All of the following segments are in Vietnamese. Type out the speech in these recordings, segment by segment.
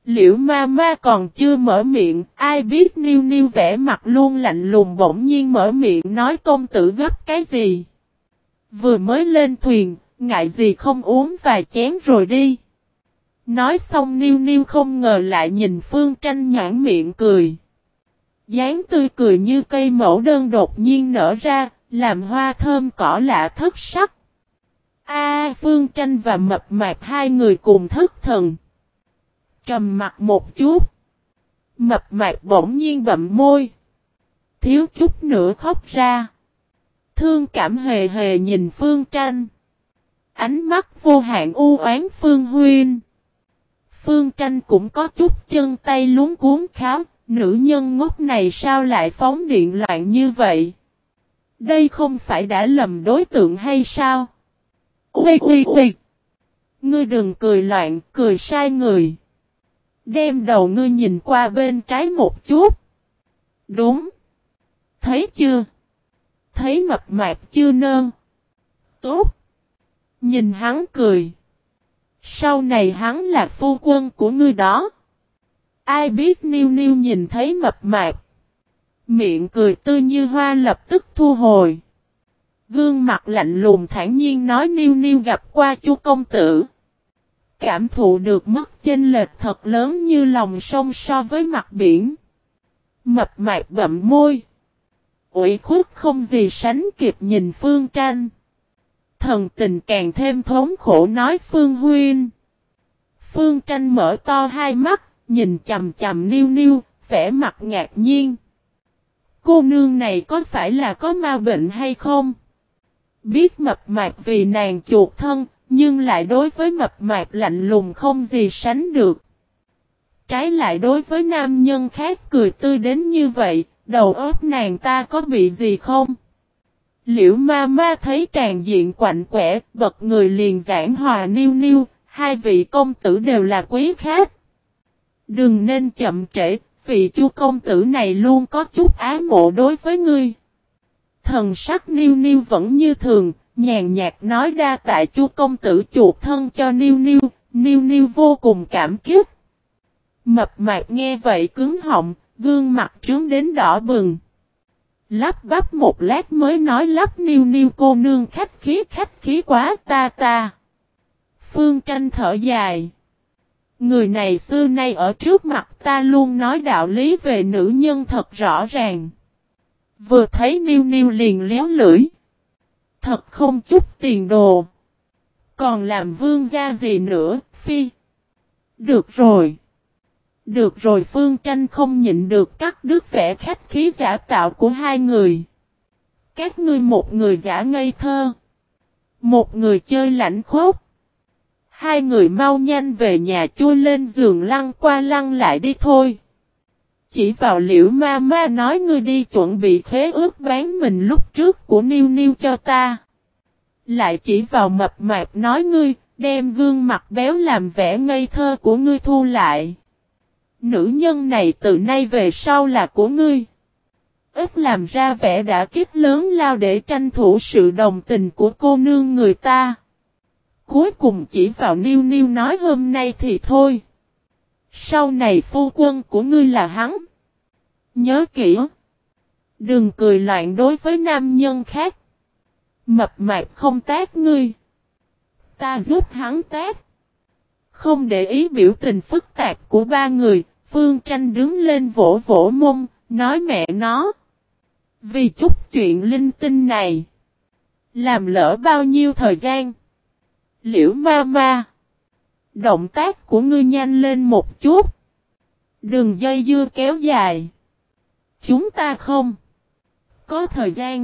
Liễu ma ma còn chưa mở miệng, ai biết Niu Niu vẻ mặt luôn lạnh lùng bỗng nhiên mở miệng nói công tử gấp cái gì. Vừa mới lên thuyền, ngại gì không uống vài chén rồi đi. Nói xong Niu Niu không ngờ lại nhìn Phương Tranh nhãn miệng cười. Dáng tươi cười như cây mẫu đơn đột nhiên nở ra, làm hoa thơm cỏ lạ thất sắc. Phương Tranh và Mập Mạp hai người cùng thất thần. Trầm mặt một chút. Mập Mạp bỗng nhiên bậm môi. Thiếu chút nữa khóc ra. Thương cảm hề hề nhìn Phương Tranh. Ánh mắt vô hạn u oán Phương Huynh. Phương Tranh cũng có chút chân tay luống cuống kháo. Nữ nhân ngốc này sao lại phóng điện loạn như vậy? Đây không phải đã lầm đối tượng hay sao? Ui! Ngươi đừng cười loạn, cười sai người. Đem đầu ngươi nhìn qua bên trái một chút. Đúng. Thấy chưa? Thấy Mập Mạp chưa nơn? Tốt. Nhìn hắn cười. Sau này hắn là phu quân của ngươi đó. Ai biết Niu Niu nhìn thấy Mập Mạp. Miệng cười tươi như hoa lập tức thu hồi. Gương mặt lạnh lùng thản nhiên nói Niu Niu gặp qua chu công tử. Cảm thụ được mức chênh lệch thật lớn như lòng sông so với mặt biển. Mập Mạp bậm môi. Ủy khuất không gì sánh kịp nhìn Phương Tranh. Thần tình càng thêm thống khổ nói Phương Huynh. Phương Tranh mở to hai mắt, nhìn chằm chằm Niu Niu, vẻ mặt ngạc nhiên. Cô nương này có phải là có ma bệnh hay không? Biết Mập Mạp vì nàng chuột thân, nhưng lại đối với Mập Mạp lạnh lùng không gì sánh được. Trái lại đối với nam nhân khác cười tươi đến như vậy, đầu óc nàng ta có bị gì không? Liễu ma ma thấy tràn diện quạnh quẻ, bật người liền giảng hòa Niu Niu, hai vị công tử đều là quý khách. Đừng nên chậm trễ, vị chu công tử này luôn có chút ái mộ đối với ngươi. Thần sắc Niu Niu vẫn như thường, nhàn nhạt nói đa tạ chu công tử chuột thân cho Niu Niu, Niu Niu vô cùng cảm kích. Mập Mạp nghe vậy cứng họng, gương mặt trướng đến đỏ bừng. Lắp bắp một lát mới nói lắp Niu Niu cô nương khách khí quá ta. Phương Tranh thở dài. Người này xưa nay ở trước mặt ta luôn nói đạo lý về nữ nhân thật rõ ràng. Vừa thấy Niu Niu liền léo lưỡi. Thật không chút tiền đồ. Còn làm vương gia gì nữa, phi. Được rồi. Phương Tranh không nhịn được cắt đứt vẻ khách khí giả tạo của hai người. Các ngươi một người giả ngây thơ. Một người chơi lãnh khốc. Hai người mau nhanh về nhà chui lên giường lăn qua lăn lại đi thôi. Chỉ vào Liễu ma ma nói ngươi đi chuẩn bị khế ước bán mình lúc trước của Niu Niu cho ta. Lại chỉ vào Mập Mạp nói ngươi đem gương mặt béo làm vẻ ngây thơ của ngươi thu lại. Nữ nhân này từ nay về sau là của ngươi. Ít làm ra vẻ đã kích lớn lao để tranh thủ sự đồng tình của cô nương người ta. Cuối cùng chỉ vào Niu Niu nói hôm nay thì thôi. Sau này phu quân của ngươi là hắn. Nhớ kỹ. Đừng cười loạn đối với nam nhân khác. Mập Mạp không tát ngươi. Ta giúp hắn tát. Không để ý biểu tình phức tạp của ba người, Phương Tranh đứng lên vỗ vỗ mông, nói mẹ nó. Vì chút chuyện linh tinh này. Làm lỡ bao nhiêu thời gian. Liễu ma ma. Động tác của ngươi nhanh lên một chút. Đừng dây dưa kéo dài. Chúng ta không có thời gian.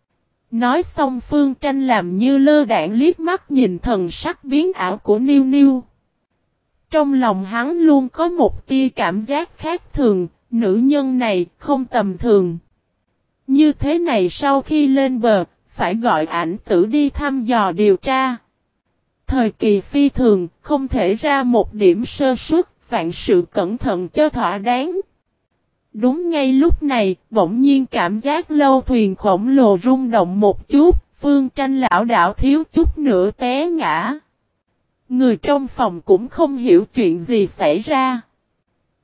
Nói xong Phương Tranh làm như lơ đãng liếc mắt nhìn thần sắc biến ảo của Niu Niu. Trong lòng hắn luôn có một tia cảm giác khác thường, nữ nhân này không tầm thường. Như thế này sau khi lên bờ, phải gọi ảnh tử đi thăm dò điều tra. Thời kỳ phi thường, không thể ra một điểm sơ suất, vạn sự cẩn thận cho thỏa đáng. Đúng ngay lúc này, bỗng nhiên cảm giác lâu thuyền khổng lồ rung động một chút, Phương Tranh lão đảo thiếu chút nữa té ngã. Người trong phòng cũng không hiểu chuyện gì xảy ra.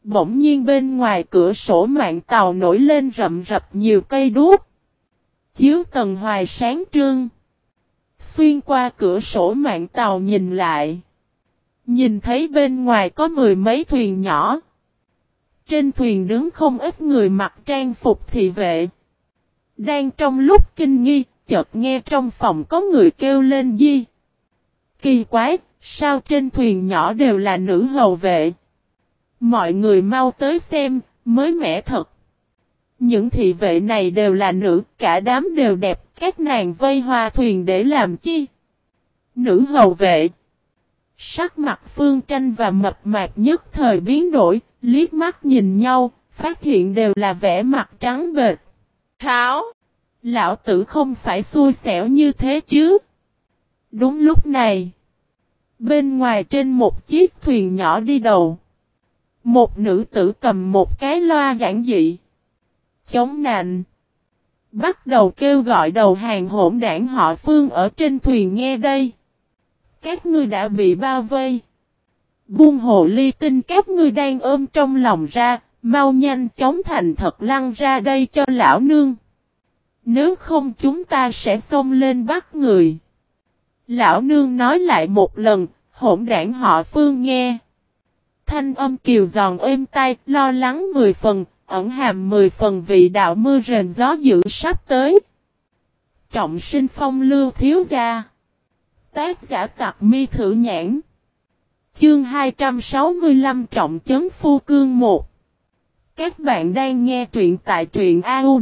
Bỗng nhiên bên ngoài cửa sổ mạn tàu nổi lên rậm rập nhiều cây đuốc. Chiếu tầng hoài sáng trưng. Xuyên qua cửa sổ mạn tàu nhìn lại. Nhìn thấy bên ngoài có mười mấy thuyền nhỏ. Trên thuyền đứng không ít người mặc trang phục thị vệ. Đang trong lúc kinh nghi, chợt nghe trong phòng có người kêu lên di. Kỳ quái, sao trên thuyền nhỏ đều là nữ hầu vệ? Mọi người mau tới xem, mới mẻ thật. Những thị vệ này đều là nữ, cả đám đều đẹp, các nàng vây hoa thuyền để làm chi? Nữ hầu vệ. Sắc mặt Phương Tranh và Mập Mạp nhất thời biến đổi, liếc mắt nhìn nhau, phát hiện đều là vẻ mặt trắng bệch. Tháo! Lão tử không phải xui xẻo như thế chứ? Đúng lúc này, bên ngoài trên một chiếc thuyền nhỏ đi đầu, một nữ tử cầm một cái loa giản dị, chống nạnh, bắt đầu kêu gọi đầu hàng hỗn đảng họ Phương ở trên thuyền nghe đây. Các ngươi đã bị bao vây. Buông hồ ly tinh các ngươi đang ôm trong lòng ra, mau nhanh chóng thành thật lăn ra đây cho lão nương. Nếu không chúng ta sẽ xông lên bắt người. Lão nương nói lại một lần, hỗn đảng họ Phương nghe. Thanh âm kiều giòn êm tai, lo lắng 10 phần, ẩn hàm 10 phần vị đạo mưa rền gió dữ sắp tới. Trọng sinh phong lưu thiếu gia. Tác giả Tặc Mi Thử Nhãn. Chương 265 Trọng Chấn Phu Cương 1. Các bạn đang nghe truyện tại truyện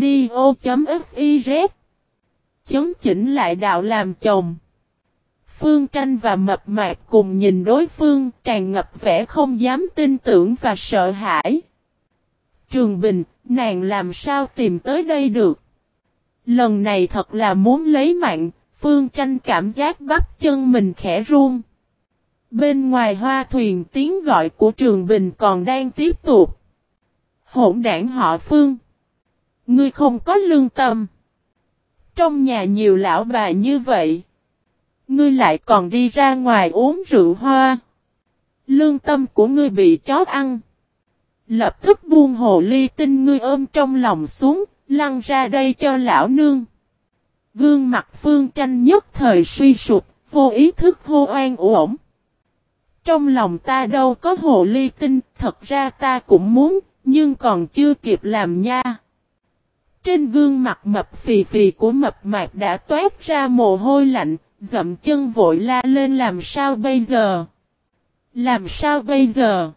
audio.fiz. Chấn chỉnh lại đạo làm chồng. Phương Tranh và Mập Mạp cùng nhìn đối phương, tràn ngập vẻ không dám tin tưởng và sợ hãi. Trường Bình, nàng làm sao tìm tới đây được? Lần này thật là muốn lấy mạng, Phương Tranh cảm giác bắp chân mình khẽ run. Bên ngoài hoa thuyền tiếng gọi của Trường Bình còn đang tiếp tục. Hỗn đảng họ Phương. Ngươi không có lương tâm. Trong nhà nhiều lão bà như vậy. Ngươi lại còn đi ra ngoài uống rượu hoa. Lương tâm của ngươi bị chó ăn. Lập tức buông hồ ly tinh ngươi ôm trong lòng xuống, lăn ra đây cho lão nương. Gương mặt Phương Tranh nhất thời suy sụp, vô ý thức hô oan uổng. Trong lòng ta đâu có hồ ly tinh, thật ra ta cũng muốn, nhưng còn chưa kịp làm nha. Trên gương mặt mập phì phì của Mập Mạp đã toát ra mồ hôi lạnh, dậm chân vội la lên làm sao bây giờ? Làm sao bây giờ?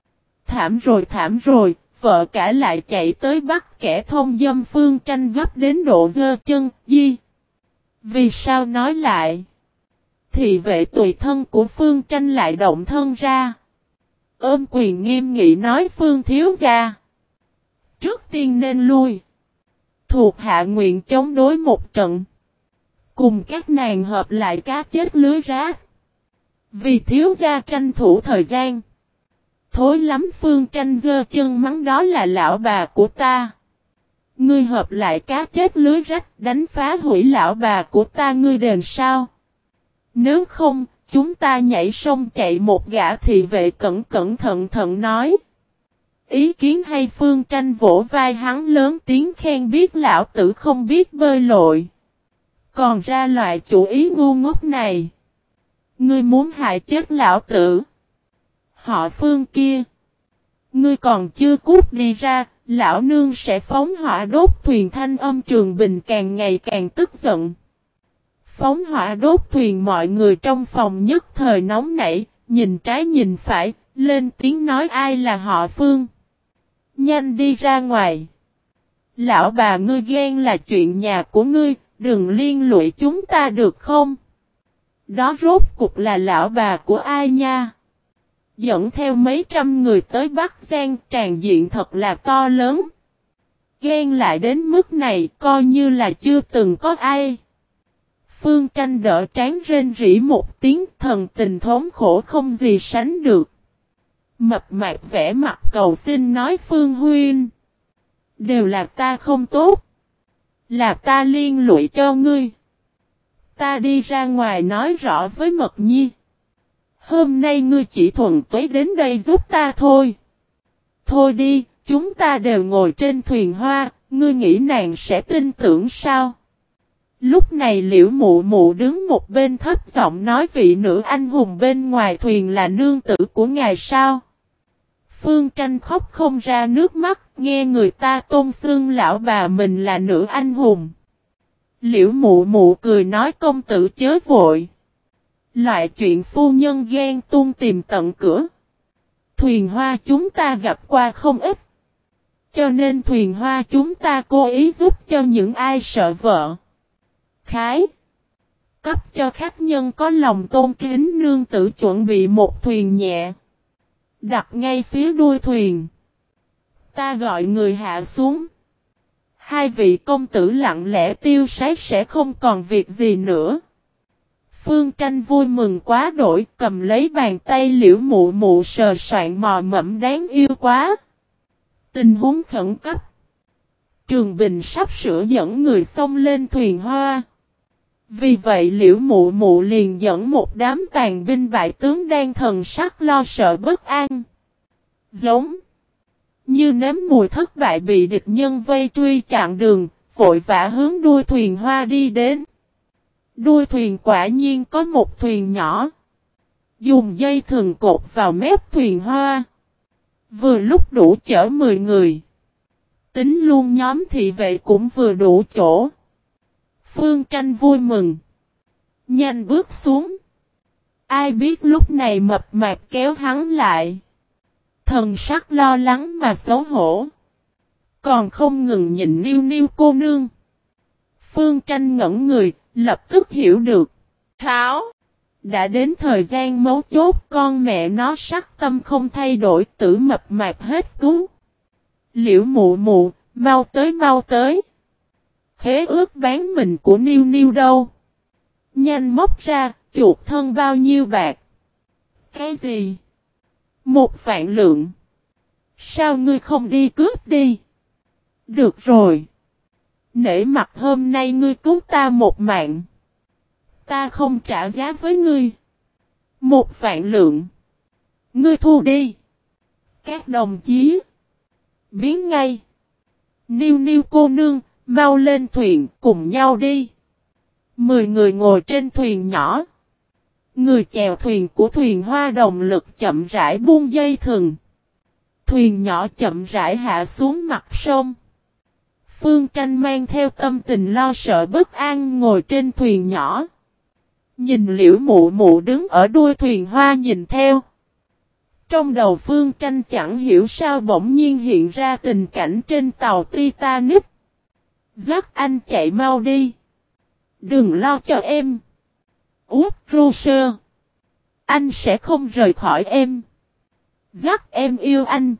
Thảm rồi, vợ cả lại chạy tới bắt kẻ thông dâm. Phương Tranh gấp đến độ giơ chân, di. Vì sao nói lại? Thị vệ tùy thân của Phương Tranh lại động thân ra. Ôm quyền nghiêm nghị nói Phương thiếu gia. Trước tiên nên lui. Thuộc hạ nguyện chống đối một trận. Cùng các nàng hợp lại cá chết lưới rác. Vì thiếu gia tranh thủ thời gian. Thối lắm. Phương Tranh giơ chân mắng đó là lão bà của ta. Ngươi hợp lại cá chết lưới rách đánh phá hủy lão bà của ta ngươi đền sao? Nếu không, chúng ta nhảy sông chạy. Một gã thị vệ cẩn thận nói. Ý kiến hay? Phương Tranh vỗ vai hắn lớn tiếng khen biết lão tử không biết bơi lội. Còn ra loại chủ ý ngu ngốc này. Ngươi muốn hại chết lão tử. Họ Phương kia. Ngươi còn chưa cút đi ra, lão nương sẽ phóng hỏa đốt thuyền. Thanh âm Trường Bình càng ngày càng tức giận. Phóng hỏa đốt thuyền. Mọi người trong phòng nhất thời nóng nảy, nhìn trái nhìn phải, lên tiếng nói ai là họ Phương. Nhanh đi ra ngoài. Lão bà ngươi ghen là chuyện nhà của ngươi, đừng liên lụy chúng ta được không? Đó rốt cục là lão bà của ai nha? Dẫn theo mấy trăm người tới Bắc Giang, tràn diện thật là to lớn. Ghen lại đến mức này coi như là chưa từng có ai. Phương Tranh đỡ trán rên rỉ một tiếng, thần tình thống khổ không gì sánh được. Mập Mạp vẻ mặt cầu xin nói Phương huynh. Đều là ta không tốt. Là ta liên lụy cho ngươi. Ta đi ra ngoài nói rõ với Mật Nhi. Hôm nay ngươi chỉ thuần túy đến đây giúp ta thôi. thôi đi, chúng ta đều ngồi trên thuyền hoa, ngươi nghĩ nàng sẽ tin tưởng sao? Lúc này Liễu Mụ Mụ đứng một bên thấp giọng nói vị nữ anh hùng bên ngoài thuyền là nương tử của ngài sao? Phương Tranh khóc không ra nước mắt, nghe người ta tôn xưng lão bà mình là nữ anh hùng. Liễu Mụ Mụ cười nói công tử chớ vội. Loại chuyện phu nhân ghen tuông tìm tận cửa. Thuyền hoa chúng ta gặp qua không ít. Cho nên thuyền hoa chúng ta cố ý giúp cho những ai sợ vợ. Khái. Cấp cho khách nhân có lòng tôn kính nương tử chuẩn bị một thuyền nhẹ. Đặt ngay phía đuôi thuyền. Ta gọi người hạ xuống. Hai vị công tử lặng lẽ tiêu sái sẽ không còn việc gì nữa. Phương Tranh vui mừng quá đổi cầm lấy bàn tay Liễu Mụ Mụ sờ soạn mò mẫm đáng yêu quá. Tình huống khẩn cấp. Trường Bình sắp sửa dẫn người xông lên thuyền hoa. Vì vậy Liễu Mụ Mụ liền dẫn một đám tàn binh bại tướng đang thần sắc lo sợ bất an. Giống như nếm mùi thất bại bị địch nhân vây truy chặn đường, vội vã hướng đuôi thuyền hoa đi đến. Đuôi thuyền quả nhiên có một thuyền nhỏ. Dùng dây thừng cột vào mép thuyền hoa. Vừa lúc đủ chở 10 người. Tính luôn nhóm thị vệ cũng vừa đủ chỗ. Phương Tranh vui mừng. Nhanh bước xuống. Ai biết lúc này mập mạp kéo hắn lại. Thần sắc lo lắng mà xấu hổ. Còn không ngừng nhìn Niu Niu cô nương. Phương Tranh ngẩn người, lập tức hiểu được. Tháo. Đã đến thời gian mấu chốt con mẹ nó sắc tâm không thay đổi tử mập mạp hết cứu. Liễu Mụ Mụ, mau tới mau tới. Khế ước bán mình của Niu Niu đâu? Nhanh móc ra, chuột thân bao nhiêu bạc? Cái gì? 1.000 lượng. Sao ngươi không đi cướp đi? Được rồi. Nể mặt hôm nay ngươi cứu ta một mạng. Ta không trả giá với ngươi. 1.000 lượng. Ngươi thu đi. Các đồng chí. Biến ngay. Niu Niu cô nương, mau lên thuyền cùng nhau đi. 10 người ngồi trên thuyền nhỏ. Người chèo thuyền của thuyền hoa đồng lực chậm rãi buông dây thừng. Thuyền nhỏ chậm rãi hạ xuống mặt sông. Phương Tranh mang theo tâm tình lo sợ bất an ngồi trên thuyền nhỏ. Nhìn Liễu Mụ Mụ đứng ở đuôi thuyền hoa nhìn theo. Trong đầu Phương Tranh chẳng hiểu sao bỗng nhiên hiện ra tình cảnh trên tàu Titanic. Dắt anh chạy mau đi. Đừng lo cho em. Út Roser. Anh sẽ không rời khỏi em. Dắt em yêu anh.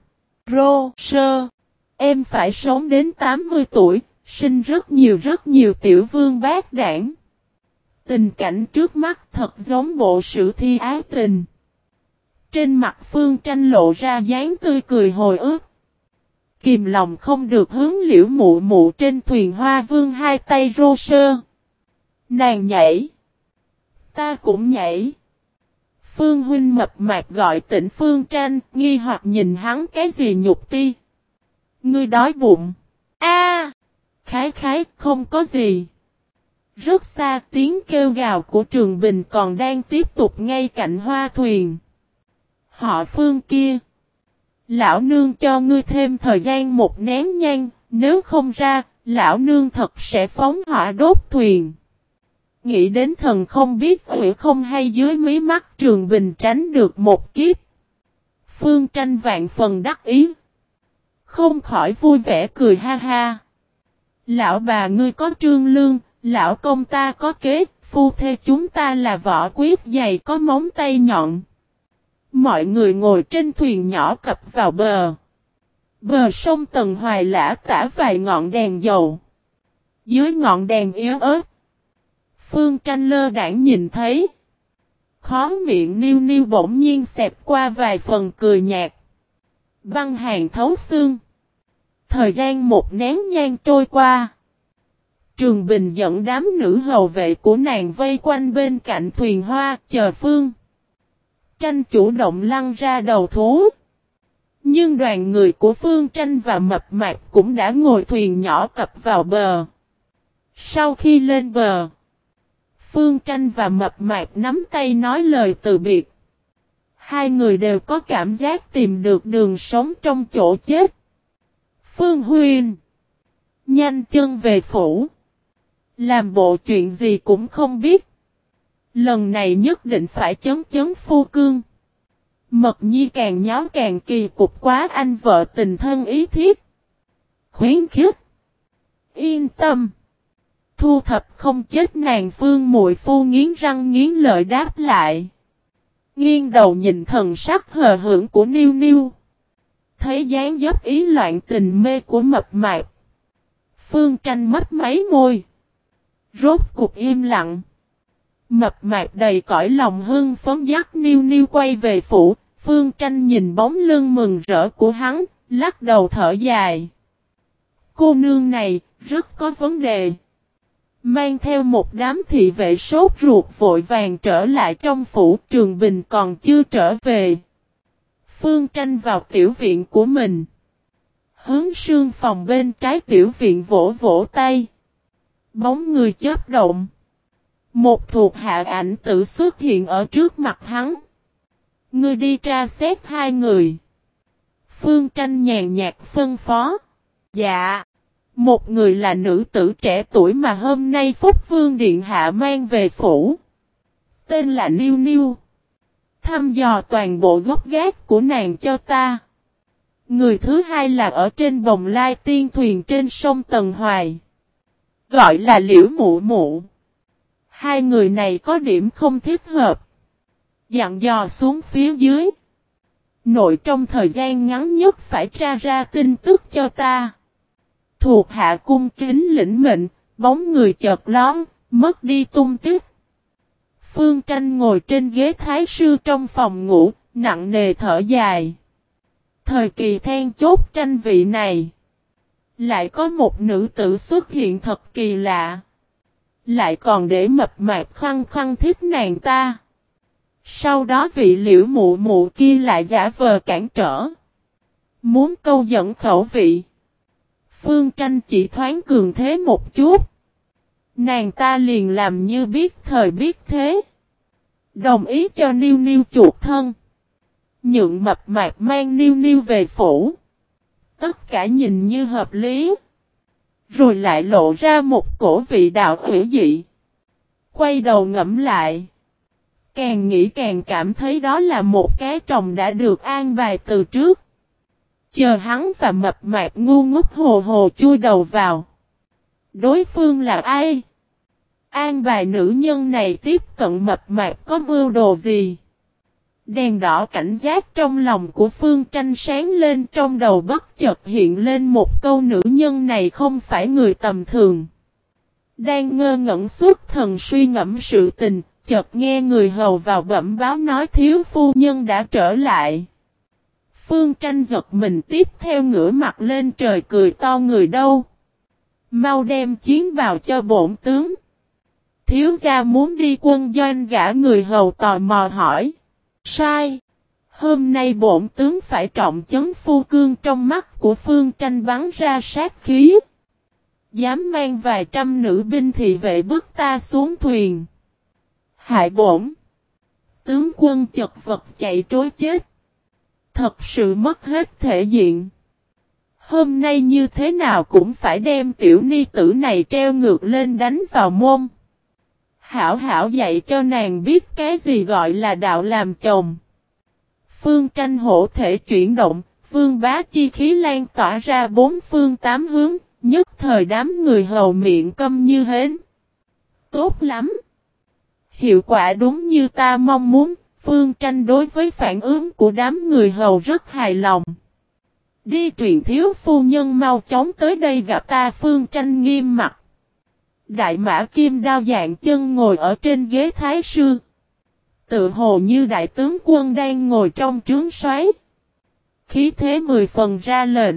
Roser. Em phải sống đến 80 tuổi, sinh rất nhiều tiểu vương bát đảng. Tình cảnh trước mắt thật giống bộ sử thi ái tình. Trên mặt Phương Tranh lộ ra dáng tươi cười hồi ức. Kìm lòng không được hướng Liễu Mụ Mụ trên thuyền hoa vương hai tay Roser. Nàng nhảy. Ta cũng nhảy. Phương huynh mập mạp gọi tỉnh Phương Tranh, nghi hoặc nhìn hắn cái gì nhục ti. Ngươi đói bụng. A, khái, không có gì. Rất xa tiếng kêu gào của Trường Bình còn đang tiếp tục ngay cạnh hoa thuyền. Họ Phương kia. Lão nương cho ngươi thêm thời gian một nén nhang, nếu không ra, lão nương thật sẽ phóng hỏa đốt thuyền. Nghĩ đến thần không biết ủy không hay dưới mí mắt Trường Bình tránh được một kiếp. Phương Tranh vạn phần đắc ý. Không khỏi vui vẻ cười ha ha. Lão bà ngươi có trương lương, lão công ta có kế, phu thê chúng ta là võ quyết dày có móng tay nhọn. Mọi người ngồi trên thuyền nhỏ cập vào bờ. Bờ sông Tần Hoài lã tả vài ngọn đèn dầu. Dưới ngọn đèn yếu ớt. Phương Tranh lơ đãng nhìn thấy. Khó miệng Niu Niu bỗng nhiên xẹp qua vài phần cười nhạt. Băng hàn thấu xương. Thời gian một nén nhang trôi qua. Trường Bình dẫn đám nữ hầu vệ của nàng vây quanh bên cạnh thuyền hoa chờ Phương Tranh chủ động lăn ra đầu thú. Nhưng đoàn người của Phương Tranh và Mập Mạp cũng đã ngồi thuyền nhỏ cập vào bờ. Sau khi lên bờ, Phương Tranh và Mập Mạp nắm tay nói lời từ biệt. Hai người đều có cảm giác tìm được đường sống trong chỗ chết. Phương Huynh, nhanh chân về phủ. Làm bộ chuyện gì cũng không biết. Lần này nhất định phải chấn chấn phu cương. Mật Nhi càng nháo càng kỳ cục quá, anh vợ tình thân ý thiết. Khuyến khích. Yên tâm. Thu thập không chết nàng. Phương muội phu nghiến răng nghiến lợi đáp lại. Nghiêng đầu nhìn thần sắc hờ hững của Niu Niu. Thấy dáng dấp ý loạn tình mê của Mập Mạp. Phương Tranh mấp máy môi. Rốt cục im lặng. Mập Mạp đầy cõi lòng hưng phấn dắt Niu Niu quay về phủ. Phương Tranh nhìn bóng lưng mừng rỡ của hắn, lắc đầu thở dài. Cô nương này, rất có vấn đề. Mang theo một đám thị vệ sốt ruột vội vàng trở lại trong phủ. Trường Bình còn chưa trở về. Phương Tranh vào tiểu viện của mình. Hướng sương phòng bên trái tiểu viện vỗ vỗ tay. Bóng người chớp động. Một thuộc hạ ảnh tự xuất hiện ở trước mặt hắn. Ngươi đi tra xét hai người. Phương Tranh nhàn nhạt phân phó. Dạ. Một người là nữ tử trẻ tuổi mà hôm nay Phúc Vương Điện Hạ mang về phủ. Tên là Niu Niu. Thăm dò toàn bộ gốc gác của nàng cho ta. Người thứ hai là ở trên bồng lai tiên thuyền trên sông Tần Hoài. Gọi là Liễu Mụ Mụ. Hai người này có điểm không thích hợp. Dặn dò xuống phía dưới. Nội trong thời gian ngắn nhất phải tra ra tin tức cho ta. Thuộc hạ cung kính lĩnh mệnh, bóng người chợt lóe, mất đi tung tích. Phương Tranh ngồi trên ghế thái sư trong phòng ngủ, nặng nề thở dài. Thời kỳ then chốt tranh vị này. Lại có một nữ tử xuất hiện thật kỳ lạ. Lại còn để Mập Mạp khăng khăng thích nàng ta. Sau đó vị Liễu Mụ Mụ kia lại giả vờ cản trở. Muốn câu dẫn khẩu vị. Phương Tranh chỉ thoáng cường thế một chút. Nàng ta liền làm như biết thời biết thế. Đồng ý cho Niu Niu chuộc thân. Nhượng Mập Mạp mang Niu Niu về phủ. Tất cả nhìn như hợp lý. Rồi lại lộ ra một cổ vị đạo hủy dị. Quay đầu ngẫm lại. Càng nghĩ càng cảm thấy đó là một cái trồng đã được an bài từ trước. Chờ hắn và Mập Mạp ngu ngốc hồ hồ chui đầu vào. Đối phương là ai? An bài nữ nhân này tiếp cận Mập Mạp có mưu đồ gì? Đèn đỏ cảnh giác trong lòng của Phương Tranh sáng lên, trong đầu bất chợt hiện lên một câu: nữ nhân này không phải người tầm thường. Đang ngơ ngẩn suốt thần suy ngẫm sự tình, chợt nghe người hầu vào bẩm báo nói thiếu phu nhân đã trở lại. Phương Tranh giật mình, tiếp theo ngửa mặt lên trời cười to: người đâu? Mau đem chiến bào cho bổn tướng. Thiếu gia muốn đi quân doanh, gã người hầu tò mò hỏi. Sai. Hôm nay bổn tướng phải trọng chấn phu cương. Trong mắt của Phương Tranh bắn ra sát khí. Dám mang vài trăm nữ binh thị vệ bức ta xuống thuyền. Hại bổn tướng quân chật vật chạy trối chết. Thật sự mất hết thể diện. Hôm nay như thế nào cũng phải đem tiểu ni tử này treo ngược lên đánh vào môn. Hảo hảo dạy cho nàng biết cái gì gọi là đạo làm chồng. Phương Tranh hổ thể chuyển động, vương bá chi khí lan tỏa ra bốn phương tám hướng, nhất thời đám người hầu miệng câm như hến. Tốt lắm. Hiệu quả đúng như ta mong muốn. Phương Tranh đối với phản ứng của đám người hầu rất hài lòng. Đi truyền thiếu phu nhân mau chóng tới đây gặp ta. Phương Tranh nghiêm mặt. Đại mã kim đao dạng chân ngồi ở trên ghế thái sư. Tự hồ như đại tướng quân đang ngồi trong trướng soái. Khí thế 10 phần ra lệnh.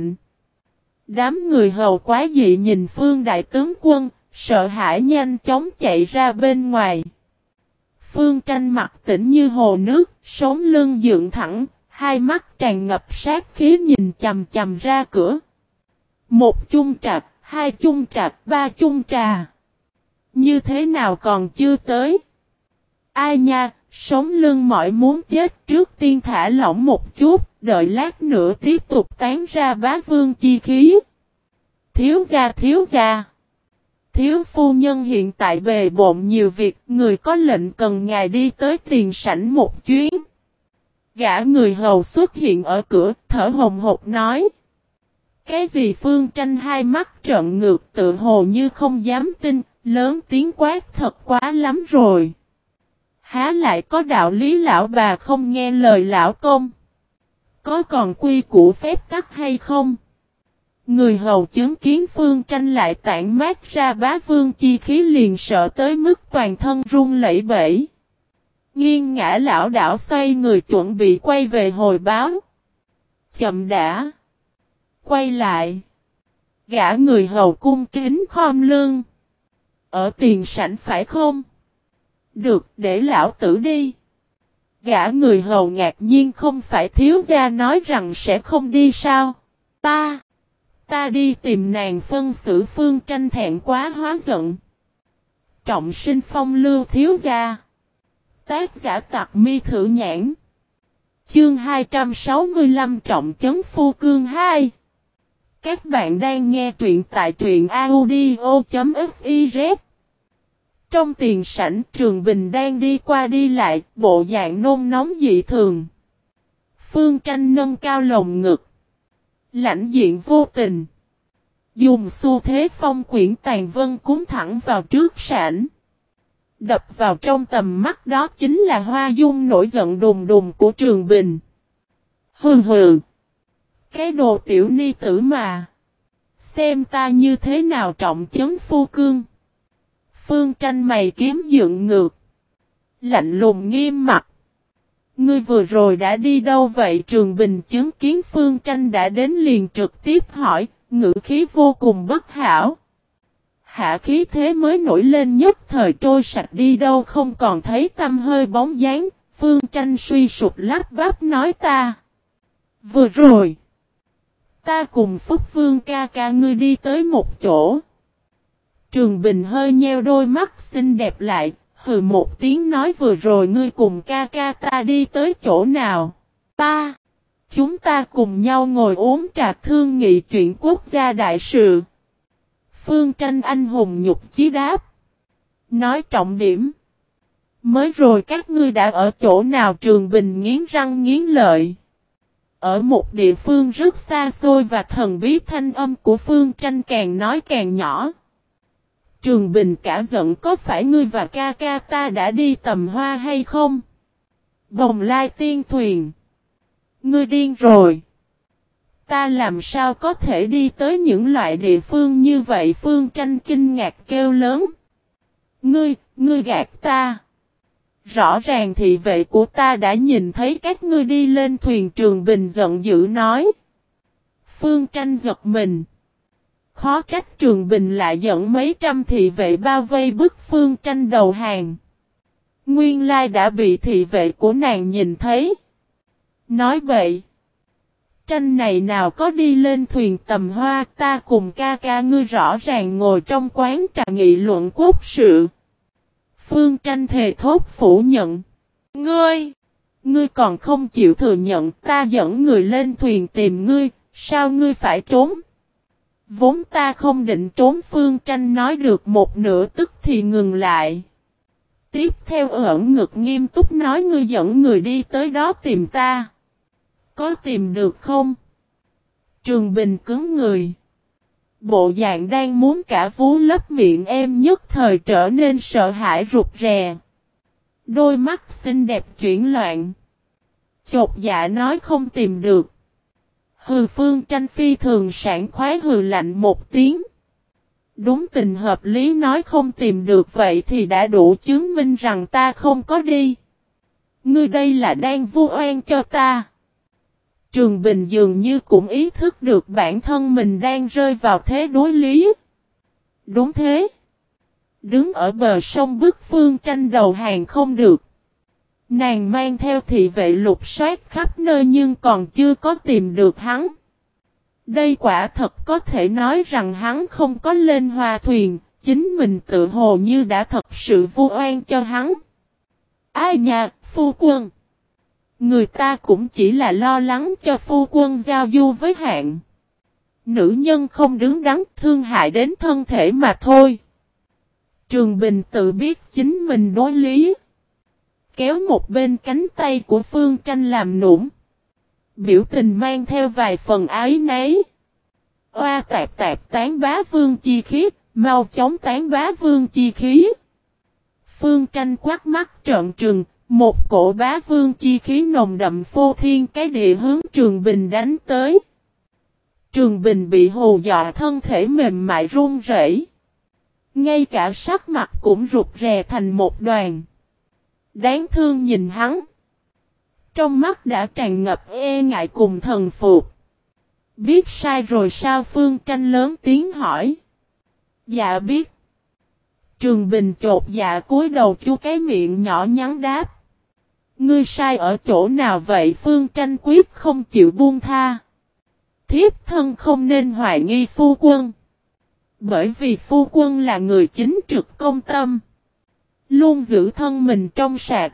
Đám người hầu quá dị nhìn Phương đại tướng quân, sợ hãi nhanh chóng chạy ra bên ngoài. Phương Tranh mặt tỉnh như hồ nước, sống lưng dựng thẳng, hai mắt tràn ngập sát khí nhìn chằm chằm ra cửa. Một chung trạc, hai chung trạc, ba chung trà. Như thế nào còn chưa tới? Ai nha, sống lưng mỏi muốn chết, trước tiên thả lỏng một chút, đợi lát nữa tiếp tục tán ra bá vương chi khí. Thiếu gia, thiếu gia. Thiếu phu nhân hiện tại bề bộn nhiều việc, người có lệnh cần ngài đi tới tiền sảnh một chuyến. Gã người hầu xuất hiện ở cửa, thở hồng hộc nói. Cái gì? Phương Tranh hai mắt trợn ngược tự hồ như không dám tin, lớn tiếng quát thật quá lắm rồi. Há lại có đạo lý lão bà không nghe lời lão công? Có còn quy củ phép tắc hay không? Người hầu chứng kiến Phương Tranh lại tản mát ra bá vương chi khí liền sợ tới mức toàn thân run lẩy bẩy. Nghiêng ngã lão đảo xoay người chuẩn bị quay về hồi báo. Chậm đã. Quay lại. Gã người hầu cung kính khom lưng. Ở tiền sảnh phải không? Được, để lão tử đi. Gã người hầu ngạc nhiên, không phải thiếu gia nói rằng sẽ không đi sao? Ta đi tìm nàng phân xử. Phương Tranh thẹn quá hóa giận. Trọng sinh phong lưu thiếu gia. Tác giả Tặc Mi Thử Nhãn. Chương 265 Trọng Chấn Phu Cương 2. Các bạn đang nghe truyện tại truyện audio.fiz. Trong tiền sảnh, Trường Bình đang đi qua đi lại, bộ dạng nôn nóng dị thường. Phương Tranh nâng cao lồng ngực. Lãnh diện vô tình. Dùng xu thế phong quyển tàn vân cúng thẳng vào trước sảnh. Đập vào trong tầm mắt đó chính là hoa dung nổi giận đùng đùng của Trường Bình. Hừ hừ. Cái đồ tiểu ni tử mà. Xem ta như thế nào trọng chấn phu cương. Phương Tranh mày kiếm dựng ngược. Lạnh lùng nghiêm mặt. Ngươi vừa rồi đã đi đâu vậy? Trường Bình chứng kiến Phương Tranh đã đến liền trực tiếp hỏi, ngữ khí vô cùng bất hảo. Hạ khí thế mới nổi lên nhất thời trôi sạch đi đâu không còn thấy tăm hơi bóng dáng. Phương Tranh suy sụp lắp bắp nói ta. Vừa rồi. Ta cùng Phúc Vương ca ca ngươi đi tới một chỗ. Trường Bình hơi nheo đôi mắt xinh đẹp lại. Hừ một tiếng nói vừa rồi ngươi cùng ca ca ta đi tới chỗ nào? Chúng ta cùng nhau ngồi uống trà thương nghị chuyện quốc gia đại sự. Phương Tranh anh hùng nhục chí đáp. Nói trọng điểm. Mới rồi các ngươi đã ở chỗ nào? Trường Bình nghiến răng nghiến lợi. Ở một địa phương rất xa xôi và thần bí. Thanh âm của Phương Tranh càng nói càng nhỏ. Trường Bình cả giận, có phải ngươi và ca ca ta đã đi tầm hoa hay không? Bồng lai tiên thuyền. Ngươi điên rồi. Ta làm sao có thể đi tới những loại địa phương như vậy? Phương Tranh kinh ngạc kêu lớn. Ngươi gạt ta. Rõ ràng thị vệ của ta đã nhìn thấy các ngươi đi lên thuyền. Trường Bình giận dữ nói. Phương Tranh giật mình. Khó trách Trường Bình lại dẫn mấy trăm thị vệ bao vây bức Phương Tranh đầu hàng. Nguyên lai đã bị thị vệ của nàng nhìn thấy. Nói vậy. Tranh này nào có đi lên thuyền tầm hoa, ta cùng ca ca ngươi rõ ràng ngồi trong quán trà nghị luận quốc sự. Phương Tranh thề thốt phủ nhận. Ngươi còn không chịu thừa nhận, ta dẫn người lên thuyền tìm ngươi, sao ngươi phải trốn? Vốn ta không định trốn. Phương Tranh nói được một nửa tức thì ngừng lại. Tiếp theo ẩn ngực nghiêm túc nói ngươi dẫn người đi tới đó tìm ta. Có tìm được không? Trường Bình cứng người. Bộ dạng đang muốn cả vú lấp miệng em nhất thời trở nên sợ hãi rụt rè. Đôi mắt xinh đẹp chuyển loạn. Chột dạ nói không tìm được. Hừ. Phương Tranh phi thường sảng khoái hừ lạnh một tiếng. Đúng tình hợp lý nói không tìm được vậy thì đã đủ chứng minh rằng ta không có đi. Ngươi đây là đang vu oan cho ta. Trường Bình dường như cũng ý thức được bản thân mình đang rơi vào thế đối lý. Đúng thế. Đứng ở bờ sông bức Phương Tranh đầu hàng không được. Nàng mang theo thị vệ lục soát khắp nơi nhưng còn chưa có tìm được hắn. Đây quả thật có thể nói rằng hắn không có lên hoa thuyền, chính mình tự hồ như đã thật sự vu oan cho hắn. Ai nha, phu quân! Người ta cũng chỉ là lo lắng cho phu quân giao du với Hạn. Nữ nhân không đứng đắn thương hại đến thân thể mà thôi. Trường Bình tự biết chính mình đối lý. Kéo một bên cánh tay của Phương Tranh làm nũng. Biểu tình mang theo vài phần ái nấy. Oa tạp tạp tán bá vương chi khí, mau chóng tán bá vương chi khí. Phương Tranh quát mắt trợn trừng, một cổ bá vương chi khí nồng đậm phô thiên cái địa hướng Trường Bình đánh tới. Trường Bình bị hù dọa thân thể mềm mại run rẩy. Ngay cả sắc mặt cũng rụt rè thành một đoàn. Đáng thương nhìn hắn. Trong mắt đã tràn ngập e ngại cùng thần phục. Biết sai rồi sao? Phương Tranh lớn tiếng hỏi. Dạ biết. Trường Bình chột dạ cúi đầu chu cái miệng nhỏ nhắn đáp. Ngươi sai ở chỗ nào vậy? Phương Tranh quyết không chịu buông tha. Thiếp thân không nên hoài nghi phu quân. Bởi vì phu quân là người chính trực công tâm. Luôn giữ thân mình trong sạch.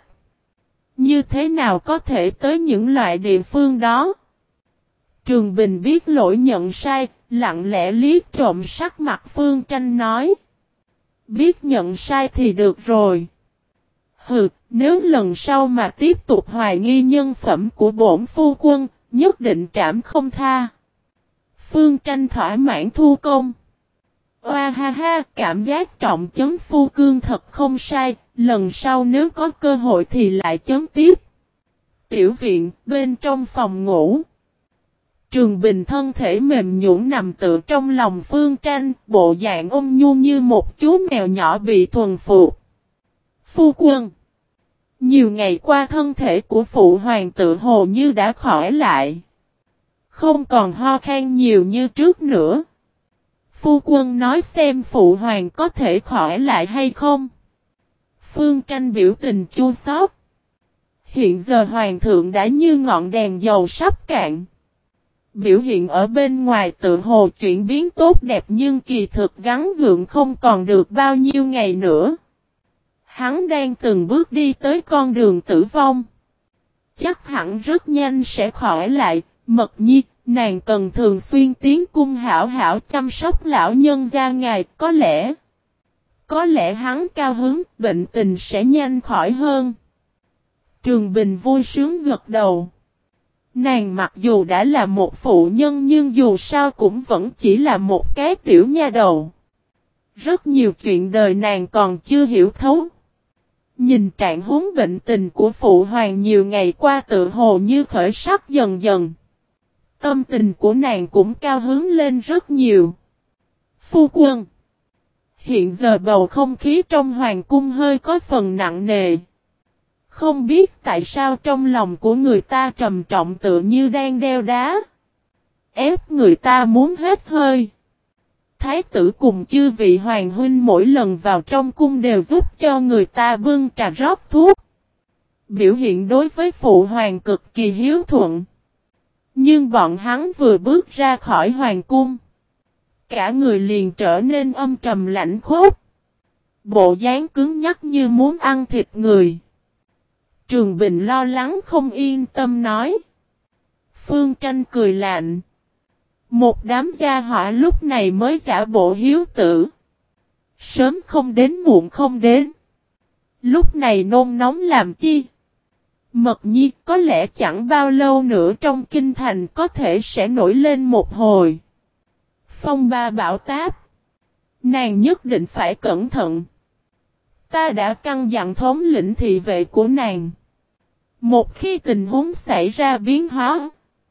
Như thế nào có thể tới những loại địa phương đó? Trường Bình biết lỗi nhận sai, lặng lẽ liếc trộm sắc mặt Phương Tranh nói. Biết nhận sai thì được rồi. Hừ, nếu lần sau mà tiếp tục hoài nghi nhân phẩm của bổn phu quân, nhất định trảm không tha. Phương Tranh thỏa mãn thu công. Oa ha ha, cảm giác trọng chấn phu cương thật không sai, lần sau nếu có cơ hội thì lại chấn tiếp. Tiểu viện, bên trong phòng ngủ. Trường Bình thân thể mềm nhũn nằm tựa trong lòng Phương Tranh, bộ dạng ôn nhu như một chú mèo nhỏ bị thuần phục. Phu quân. Nhiều ngày qua thân thể của phụ hoàng tự hồ như đã khỏi lại. Không còn ho khan nhiều như trước nữa. Phu quân nói xem phụ hoàng có thể khỏi lại hay không? Phương Tranh biểu tình chua xót. Hiện giờ hoàng thượng đã như ngọn đèn dầu sắp cạn. Biểu hiện ở bên ngoài tự hồ chuyển biến tốt đẹp nhưng kỳ thực gắn gượng không còn được bao nhiêu ngày nữa. Hắn đang từng bước đi tới con đường tử vong. Chắc hẳn rất nhanh sẽ khỏi lại, Mật Nhi, nàng cần thường xuyên tiến cung hảo hảo chăm sóc lão nhân gia ngài, có lẽ hắn cao hứng, bệnh tình sẽ nhanh khỏi hơn. Trường Bình vui sướng gật đầu. Nàng mặc dù đã là một phụ nhân nhưng dù sao cũng vẫn chỉ là một cái tiểu nha đầu. Rất nhiều chuyện đời nàng còn chưa hiểu thấu. Nhìn trạng huống bệnh tình của phụ hoàng nhiều ngày qua tự hồ như khởi sắc dần dần. Tâm tình của nàng cũng cao hứng lên rất nhiều. Phu quân. Hiện giờ bầu không khí trong hoàng cung hơi có phần nặng nề. Không biết tại sao trong lòng của người ta trầm trọng tựa như đang đeo đá. Ép người ta muốn hết hơi. Thái tử cùng chư vị hoàng huynh mỗi lần vào trong cung đều giúp cho người ta bưng trà rót thuốc. Biểu hiện đối với phụ hoàng cực kỳ hiếu thuận. Nhưng bọn hắn vừa bước ra khỏi hoàng cung. Cả người liền trở nên âm trầm lạnh khốc. Bộ dáng cứng nhắc như muốn ăn thịt người. Trường Bình lo lắng không yên tâm nói. Phương Tranh cười lạnh. Một đám gia hỏa lúc này mới giả bộ hiếu tử. Sớm không đến muộn không đến. Lúc này nôn nóng làm chi? Mật Nhi có lẽ chẳng bao lâu nữa trong kinh thành có thể sẽ nổi lên một hồi. Phong ba bão táp. Nàng nhất định phải cẩn thận. Ta đã căn dặn thống lĩnh thị vệ của nàng. Một khi tình huống xảy ra biến hóa,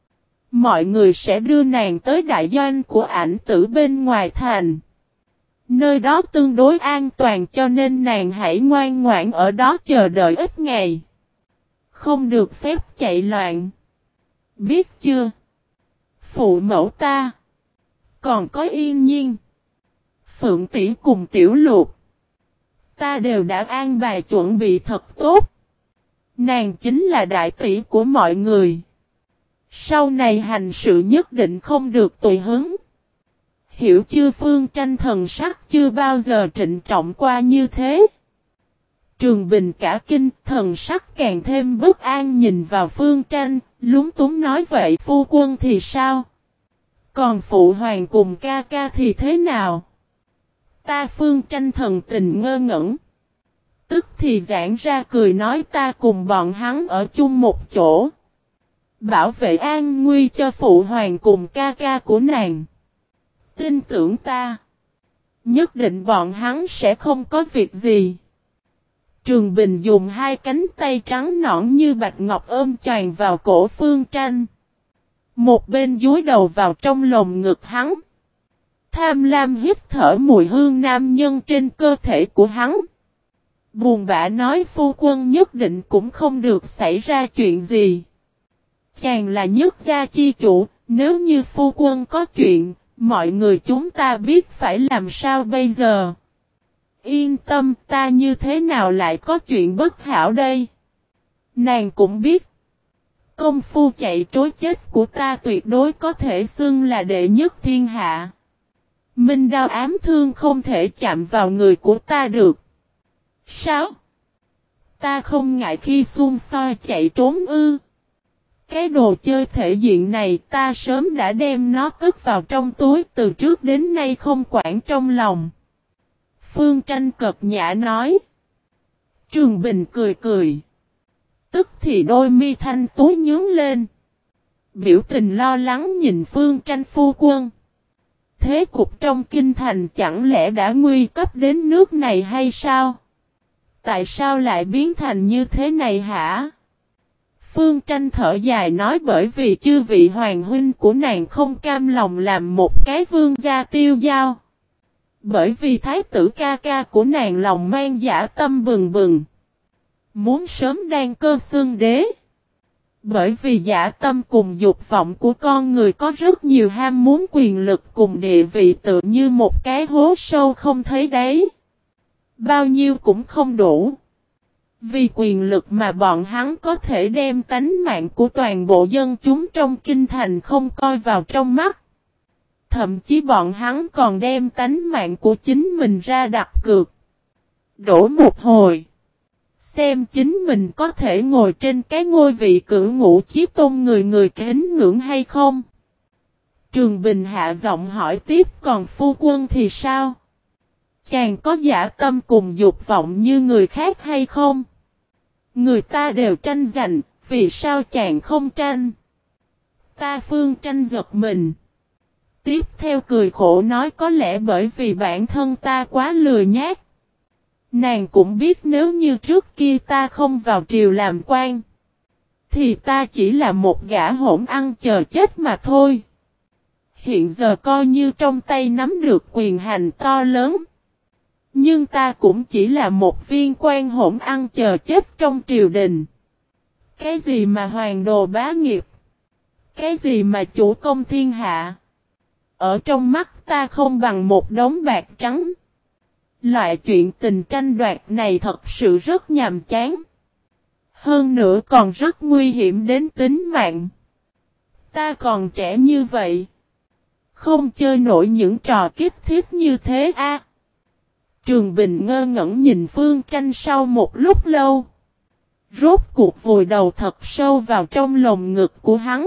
mọi người sẽ đưa nàng tới đại doanh của ảnh tử bên ngoài thành. Nơi đó tương đối an toàn cho nên nàng hãy ngoan ngoãn ở đó chờ đợi ít ngày. Không được phép chạy loạn. Biết chưa? Phụ mẫu ta. Còn có Yên Nhiên. Phượng Tỷ cùng Tiểu Lục. Ta đều đã an bài chuẩn bị thật tốt. Nàng chính là đại tỷ của mọi người. Sau này hành sự nhất định không được tùy hứng. Hiểu chưa? Phương Tranh thần sắc chưa bao giờ trịnh trọng qua như thế. Trường Bình cả kinh, thần sắc càng thêm bất an nhìn vào Phương Tranh, lúng túng nói vậy phu quân thì sao? Còn phụ hoàng cùng ca ca thì thế nào? Ta Phương Tranh thần tình ngơ ngẩn. Tức thì giãn ra cười nói ta cùng bọn hắn ở chung một chỗ. Bảo vệ an nguy cho phụ hoàng cùng ca ca của nàng. Tin tưởng ta. Nhất định bọn hắn sẽ không có việc gì. Trường Bình dùng hai cánh tay trắng nõn như bạch ngọc ôm choàng vào cổ Phương Tranh. Một bên dúi đầu vào trong lồng ngực hắn. Tham lam hít thở mùi hương nam nhân trên cơ thể của hắn. Buồn bã nói phu quân nhất định cũng không được xảy ra chuyện gì. Chàng là nhất gia chi chủ, nếu như phu quân có chuyện, mọi người chúng ta biết phải làm sao bây giờ. Yên tâm, ta như thế nào lại có chuyện bất hảo đây? Nàng cũng biết. Công phu chạy trối chết của ta tuyệt đối có thể xưng là đệ nhất thiên hạ. Minh đao ám thương không thể chạm vào người của ta được. Sao? Ta không ngại khi xung soi chạy trốn ư? Cái đồ chơi thể diện này ta sớm đã đem nó cất vào trong túi từ trước đến nay không quản trong lòng. Phương Tranh cợt nhã nói. Trường Bình cười cười. Tức thì đôi mi thanh tú nhướng lên. Biểu tình lo lắng nhìn Phương Tranh phu quân. Thế cục trong kinh thành chẳng lẽ đã nguy cấp đến nước này hay sao? Tại sao lại biến thành như thế này hả? Phương Tranh thở dài nói bởi vì chư vị hoàng huynh của nàng không cam lòng làm một cái vương gia tiêu dao. Bởi vì thái tử ca ca của nàng lòng mang dã tâm bừng bừng. Muốn sớm đan cơ xương đế. Bởi vì dã tâm cùng dục vọng của con người có rất nhiều ham muốn quyền lực cùng địa vị tự như một cái hố sâu không thấy đáy. Bao nhiêu cũng không đủ. Vì quyền lực mà bọn hắn có thể đem tánh mạng của toàn bộ dân chúng trong kinh thành không coi vào trong mắt. Thậm chí bọn hắn còn đem tánh mạng của chính mình ra đặt cược. Đổ một hồi. Xem chính mình có thể ngồi trên cái ngôi vị cửu ngũ chiếc tôn người người kính ngưỡng hay không? Trường Bình hạ giọng hỏi tiếp còn phu quân thì sao? Chàng có dã tâm cùng dục vọng như người khác hay không? Người ta đều tranh giành, vì sao chàng không tranh? Ta Phương Tranh giật mình. Tiếp theo cười khổ nói có lẽ bởi vì bản thân ta quá lười nhác. Nàng cũng biết nếu như trước kia ta không vào triều làm quan, thì ta chỉ là một gã hỗn ăn chờ chết mà thôi. Hiện giờ coi như trong tay nắm được quyền hành to lớn. Nhưng ta cũng chỉ là một viên quan hỗn ăn chờ chết trong triều đình. Cái gì mà hoàng đồ bá nghiệp? Cái gì mà chủ công thiên hạ? Ở trong mắt ta không bằng một đống bạc trắng. Loại chuyện tình tranh đoạt này thật sự rất nhàm chán. Hơn nữa còn rất nguy hiểm đến tính mạng. Ta còn trẻ như vậy. Không chơi nổi những trò kiếp thiết như thế a. Trường Bình ngơ ngẩn nhìn Phương Tranh sau một lúc lâu. Rốt cuộc vùi đầu thật sâu vào trong lồng ngực của hắn.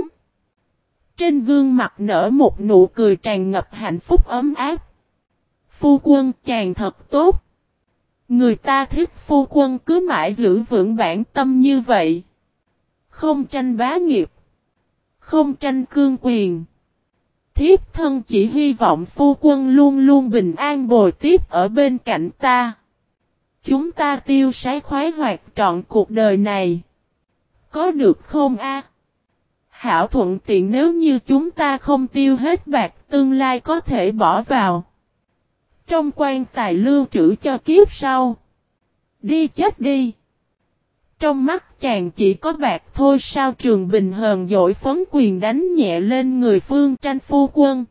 Trên gương mặt nở một nụ cười tràn ngập hạnh phúc ấm áp. Phu quân chàng thật tốt. Người ta thích phu quân cứ mãi giữ vững bản tâm như vậy. Không tranh bá nghiệp. Không tranh cương quyền. Thiếp thân chỉ hy vọng phu quân luôn luôn bình an bồi tiếp ở bên cạnh ta. Chúng ta tiêu sái khoái hoạt trọn cuộc đời này. Có được không a? Hảo thuận tiện nếu như chúng ta không tiêu hết bạc tương lai có thể bỏ vào. Trong quan tài lưu trữ cho kiếp sau. Đi chết đi. Trong mắt chàng chỉ có bạc thôi sao? Trường Bình hờn dỗi phấn quyền đánh nhẹ lên người Phương Tranh phu quân.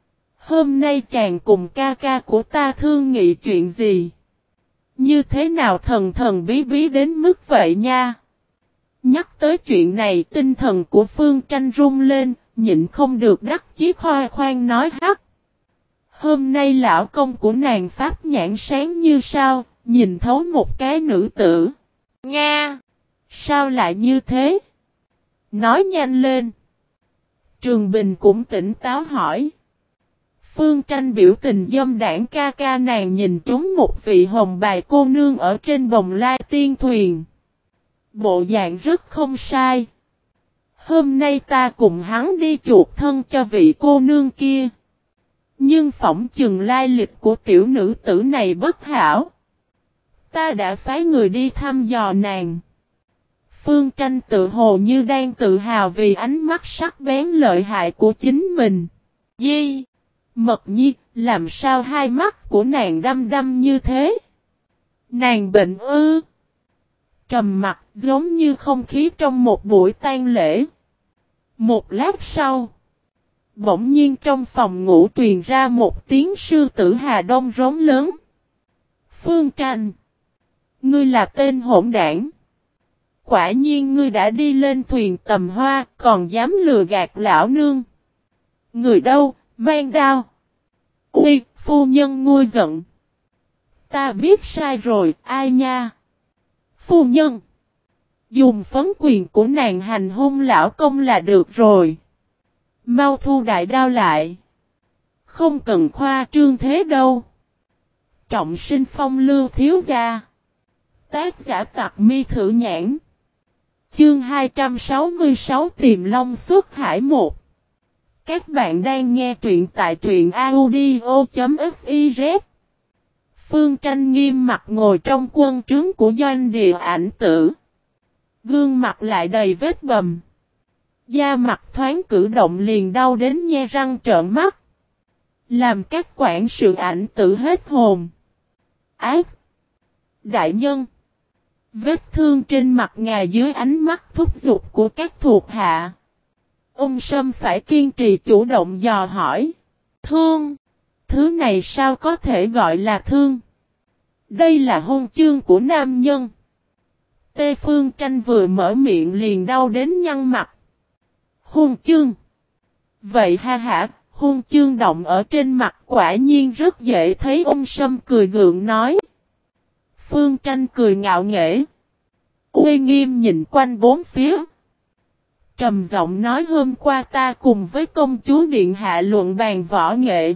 Hôm nay chàng cùng ca ca của ta thương nghị chuyện gì? Như thế nào thần thần bí bí đến mức vậy nha? Nhắc tới chuyện này tinh thần của Phương Tranh rung lên, nhịn không được đắc chí khoe khoang nói hắc. Hôm nay lão công của nàng pháp nhãn sáng như sao, nhìn thấu một cái nữ tử. Nga! Sao lại như thế? Nói nhanh lên. Trường Bình cũng tỉnh táo hỏi. Phương Tranh biểu tình dâm đảng ca ca nàng nhìn trúng một vị hồng bài cô nương ở trên bồng lai tiên thuyền. Bộ dạng rất không sai. Hôm nay ta cùng hắn đi chuộc thân cho vị cô nương kia. Nhưng phỏng chừng lai lịch của tiểu nữ tử này bất hảo. Ta đã phái người đi thăm dò nàng. Phương Tranh tự hồ như đang tự hào vì ánh mắt sắc bén lợi hại của chính mình. Di! Mật Nhi, làm sao hai mắt của nàng đăm đăm như thế? Nàng bệnh ư? Trầm mặt giống như không khí trong một buổi tang lễ. Một lát sau, bỗng nhiên trong phòng ngủ truyền ra một tiếng sư tử Hà Đông rống lớn. Phương Tranh! Ngươi là tên hỗn đảng. Quả nhiên ngươi đã đi lên thuyền tầm hoa, còn dám lừa gạt lão nương. Người đâu, mang đao. Ui, phu nhân nguôi giận. Ta biết sai rồi, ai nha? Phu nhân. Dùng phấn quyền của nàng hành hung lão công là được rồi. Mau thu đại đao lại. Không cần khoa trương thế đâu. Trọng sinh phong lưu thiếu gia. Tác giả Tặc Mi Thử Nhãn. Chương 266 Tiềm Long xuất hải 1. Các bạn đang nghe truyện tại truyện audio.fiz. Phương Tranh nghiêm mặt ngồi trong quân trướng của doanh địa ảnh tử. Gương mặt lại đầy vết bầm. Da mặt thoáng cử động liền đau đến nhe răng trợn mắt. Làm các quản sự ảnh tử hết hồn. Ác! Đại nhân! Vết thương trên mặt ngài dưới ánh mắt thúc giục của các thuộc hạ. Ông Sâm phải kiên trì chủ động dò hỏi. Thương! Thứ này sao có thể gọi là thương? Đây là hôn chương của nam nhân. Tê Phương Tranh vừa mở miệng liền đau đến nhăn mặt. Hôn chương! Vậy ha hả, hôn chương động ở trên mặt quả nhiên rất dễ thấy. Ông Sâm cười gượng nói. Phương Tranh cười ngạo nghễ. Uy nghiêm nhìn quanh bốn phía. Trầm giọng nói hôm qua ta cùng với công chúa điện hạ luận bàn võ nghệ.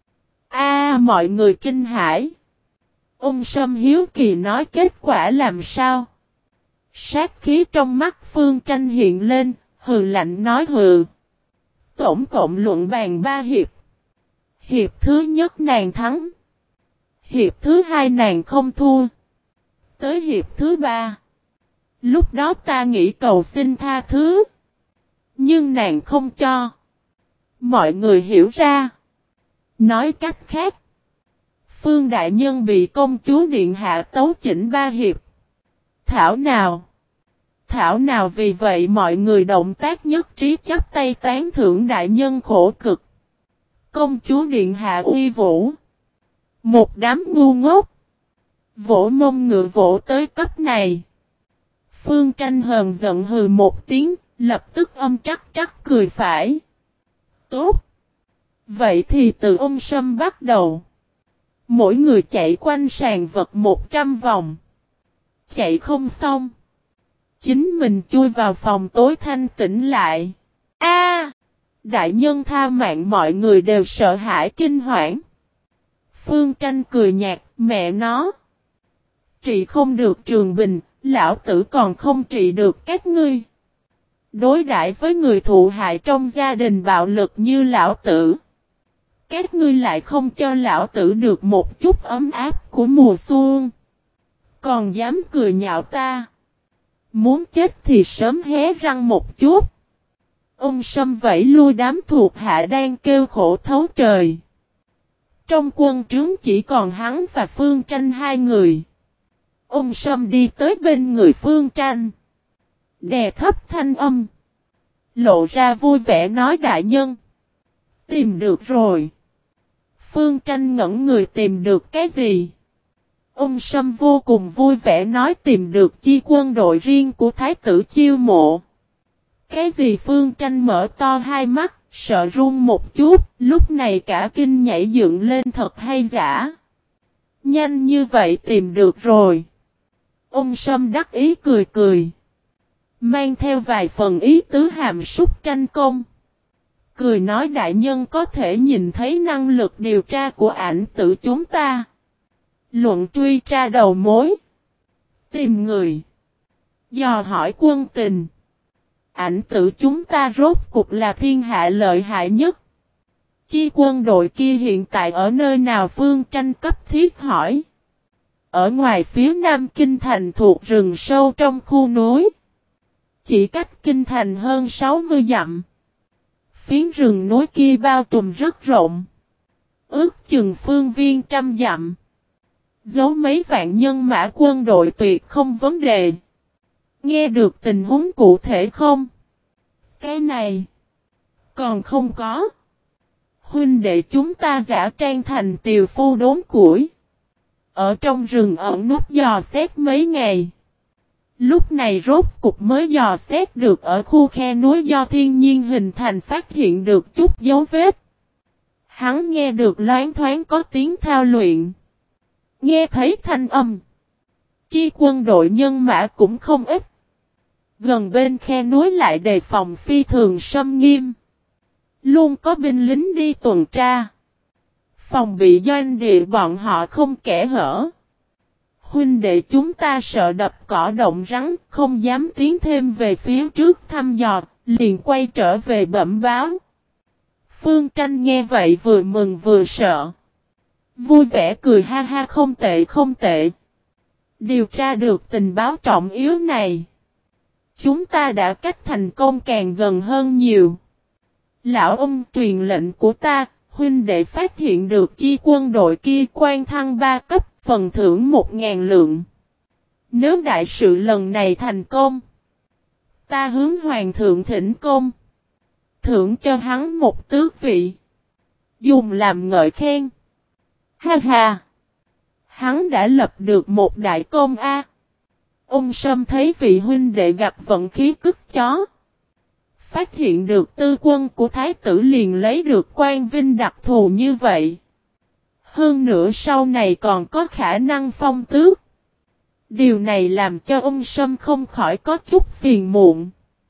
Mọi người kinh hãi. Ông Sâm hiếu kỳ nói kết quả làm sao? Sát khí trong mắt Phương Tranh hiện lên, hừ lạnh nói hừ. Tổng cộng luận bàn 3 hiệp. Hiệp thứ nhất nàng thắng. Hiệp thứ hai nàng không thua. Tới hiệp thứ 3. Lúc đó ta nghĩ cầu xin tha thứ. Nhưng nàng không cho. Mọi người hiểu ra. Nói cách khác. Phương đại nhân bị công chúa điện hạ tấu chỉnh 3 hiệp. Thảo nào. Thảo nào vì vậy mọi người động tác nhất trí chắp tay tán thưởng đại nhân khổ cực. Công chúa điện hạ uy vũ. Một đám ngu ngốc. Vỗ mông ngựa vỗ tới cấp này. Phương Tranh hờn giận hừ một tiếng, lập tức âm trắc cười phải. Tốt. Vậy thì từ ông Sâm bắt đầu. Mỗi người chạy quanh sàn vật 100 vòng. Chạy không xong. Chính mình chui vào phòng tối thanh tĩnh lại. Đại nhân tha mạng, mọi người đều sợ hãi kinh hoảng. Phương Tranh cười nhạt, mẹ nó. Trị không được Trường Bình, lão tử còn không trị được các ngươi. Đối đãi với người thụ hại trong gia đình bạo lực như lão tử. Các ngươi lại không cho lão tử được một chút ấm áp của mùa xuân. Còn dám cười nhạo ta. Muốn chết thì sớm hé răng một chút. Ông Sâm vẫy lui đám thuộc hạ đang kêu khổ thấu trời. Trong quân trướng chỉ còn hắn và Phương Tranh 2 người. Ông Sâm đi tới bên người Phương Tranh. Đè thấp thanh âm. Lộ ra vui vẻ nói đại nhân. Tìm được rồi. Phương Tranh ngẩn người tìm được cái gì? Ông Sâm vô cùng vui vẻ nói tìm được chi quân đội riêng của Thái tử chiêu mộ. Cái gì Phương Tranh mở to hai mắt, sợ run một chút, lúc này cả kinh nhảy dựng lên thật hay giả. Nhanh như vậy tìm được rồi. Ông Sâm đắc ý cười cười. Mang theo vài phần ý tứ hàm súc tranh công. Cười nói đại nhân có thể nhìn thấy năng lực điều tra của ảnh tử chúng ta. Luận truy tra đầu mối. Tìm người. Dò hỏi quân tình. Ảnh tử chúng ta rốt cục là thiên hạ lợi hại nhất. Chi quân đội kia hiện tại ở nơi nào Phương Tranh cấp thiết hỏi. Ở ngoài phía nam kinh thành thuộc rừng sâu trong khu núi. Chỉ cách kinh thành hơn 60 dặm. Phiến rừng núi kia bao trùm rất rộng. Ước chừng phương viên 100 dặm. Giấu mấy vạn nhân mã quân đội tuyệt không vấn đề. Nghe được tình huống cụ thể không? Cái này. Còn không có. Huynh đệ chúng ta giả trang thành tiều phu đốn củi. Ở trong rừng ẩn núp dò xét mấy ngày. Lúc này rốt cục mới dò xét được ở khu khe núi do thiên nhiên hình thành phát hiện được chút dấu vết. Hắn nghe được loáng thoáng có tiếng thao luyện. Nghe thấy thanh âm. Chi quân đội nhân mã cũng không ít. Gần bên khe núi lại đề phòng phi thường xâm nghiêm. Luôn có binh lính đi tuần tra. Phòng bị doanh địa bọn họ không kẻ hở. Huynh đệ chúng ta sợ đập cỏ động rắn, không dám tiến thêm về phía trước thăm dò, liền quay trở về bẩm báo. Phương Tranh nghe vậy vừa mừng vừa sợ. Vui vẻ cười ha ha không tệ không tệ. Điều tra được tình báo trọng yếu này. Chúng ta đã cách thành công càng gần hơn nhiều. Lão ông truyền lệnh của ta, huynh đệ phát hiện được chi quân đội kia quan thăng 3 cấp, phần thưởng 1.000 lượng. Nếu đại sự lần này thành công, ta hướng hoàng thượng thỉnh công. Thưởng cho hắn một tước vị. Dùng làm ngợi khen. Ha ha! Hắn đã lập được một đại công a. Ông Sâm thấy vị huynh đệ gặp vận khí cứt chó. Phát hiện được tư quân của thái tử liền lấy được quan vinh đặc thù như vậy. Hơn nữa sau này còn có khả năng phong tước. Điều này làm cho ông Sâm không khỏi có chút phiền muộn.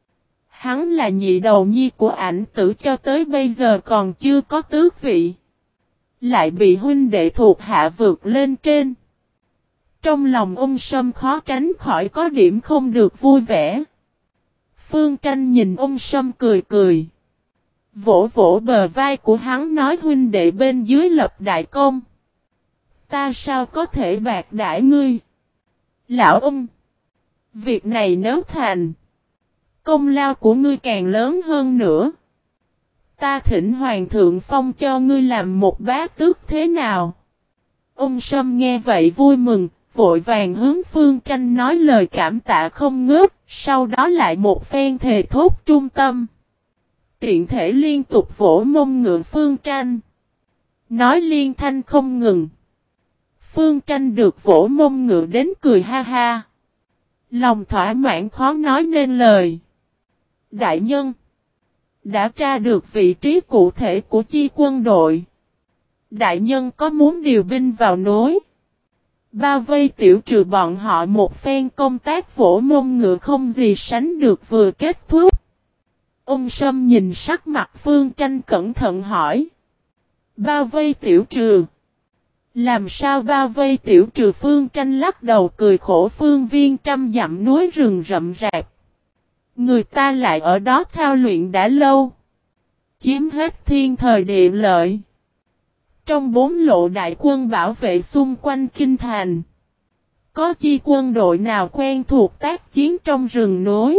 Hắn là nhị đầu nhi của ảnh tử cho tới bây giờ còn chưa có tước vị. Lại bị huynh đệ thuộc hạ vượt lên trên. Trong lòng ông Sâm khó tránh khỏi có điểm không được vui vẻ. Phương Tranh nhìn ông Sâm cười cười. Vỗ vỗ bờ vai của hắn nói huynh đệ bên dưới lập đại công. Ta sao có thể bạc đãi ngươi? Lão ông! Việc này nếu thành, công lao của ngươi càng lớn hơn nữa. Ta thỉnh hoàng thượng phong cho ngươi làm một bá tước thế nào? Ông Sâm nghe vậy vui mừng, vội vàng hướng Phương Tranh nói lời cảm tạ không ngớt, sau đó lại một phen thề thốt trung tâm. Tiện thể liên tục vỗ mông ngựa Phương Tranh. Nói liên thanh không ngừng. Phương Tranh được vỗ mông ngựa đến cười ha ha. Lòng thỏa mãn khó nói nên lời. Đại nhân! Đã tra được vị trí cụ thể của chi quân đội. Đại nhân có muốn điều binh vào núi? Bao vây tiểu trừ bọn họ một phen công tác vỗ mông ngựa không gì sánh được vừa kết thúc. Ông Sâm nhìn sắc mặt Phương Tranh cẩn thận hỏi. Bao vây tiểu trừ? Làm sao bao vây tiểu trừ? Phương Tranh lắc đầu cười khổ phương viên 100 dặm núi rừng rậm rạp. Người ta lại ở đó thao luyện đã lâu. Chiếm hết thiên thời địa lợi. Trong 4 lộ đại quân bảo vệ xung quanh kinh thành. Có chi quân đội nào quen thuộc tác chiến trong rừng núi?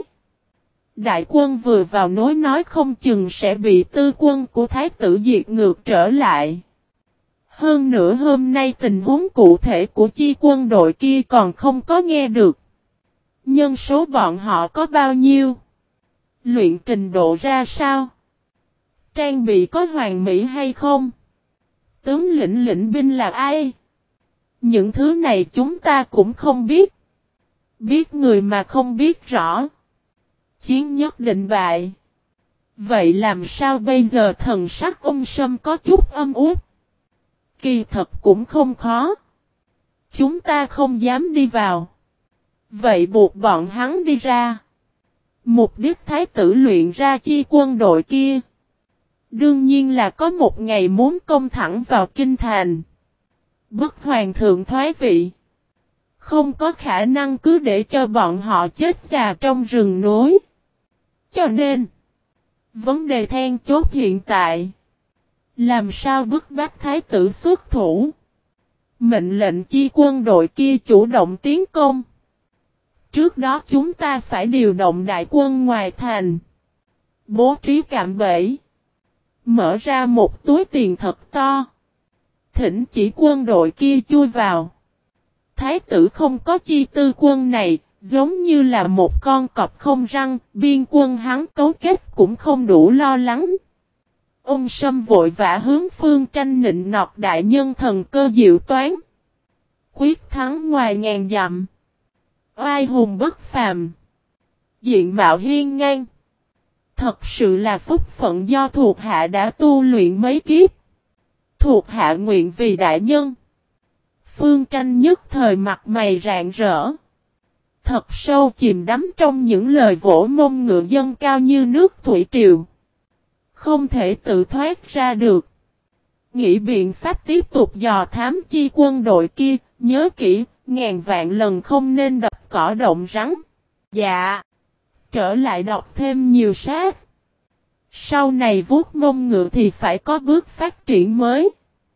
Đại quân vừa vào núi nói không chừng sẽ bị tư quân của thái tử diệt ngược trở lại. Hơn nữa hôm nay tình huống cụ thể của chi quân đội kia còn không có nghe được. Nhân số bọn họ có bao nhiêu? Luyện trình độ ra sao? Trang bị có hoàn mỹ hay không? Tướng lĩnh binh là ai? Những thứ này chúng ta cũng không biết. Biết người mà không biết rõ. Chiến nhất định bại. Vậy làm sao bây giờ? Thần sắc Ung Sâm có chút âm uất. Kỳ thật cũng không khó. Chúng ta không dám đi vào. Vậy buộc bọn hắn đi ra. Mục đích thái tử luyện ra chi quân đội kia. Đương nhiên là có một ngày muốn công thẳng vào kinh thành. Bức hoàng thượng thoái vị. Không có khả năng cứ để cho bọn họ chết già trong rừng núi. Cho nên, vấn đề then chốt hiện tại, làm sao bức bách thái tử xuất thủ. Mệnh lệnh chi quân đội kia chủ động tiến công. Trước đó chúng ta phải điều động đại quân ngoài thành. Bố trí cạm bẫy. Mở ra một túi tiền thật to. Thỉnh chỉ quân đội kia chui vào. Thái tử không có chi tư quân này, giống như là một con cọp không răng, biên quân hắn cấu kết cũng không đủ lo lắng. Ung Sâm vội vã hướng Phương Tranh nịnh nọt đại nhân thần cơ diệu toán. Quyết thắng ngoài ngàn dặm. Oai hùng bất phàm. Diện mạo hiên ngang. Thật sự là phúc phận do thuộc hạ đã tu luyện mấy kiếp. Thuộc hạ nguyện vì đại nhân. Phương Tranh nhất thời mặt mày rạng rỡ. Thật sâu chìm đắm trong những lời vỗ mông ngựa dâng cao như nước thủy triều. Không thể tự thoát ra được. Nghĩ biện pháp tiếp tục dò thám chi quân đội kia, nhớ kỹ, ngàn vạn lần không nên đập cỏ động rắn. Dạ. Trở lại đọc thêm nhiều sách. Sau này vuốt mông ngựa thì phải có bước phát triển mới.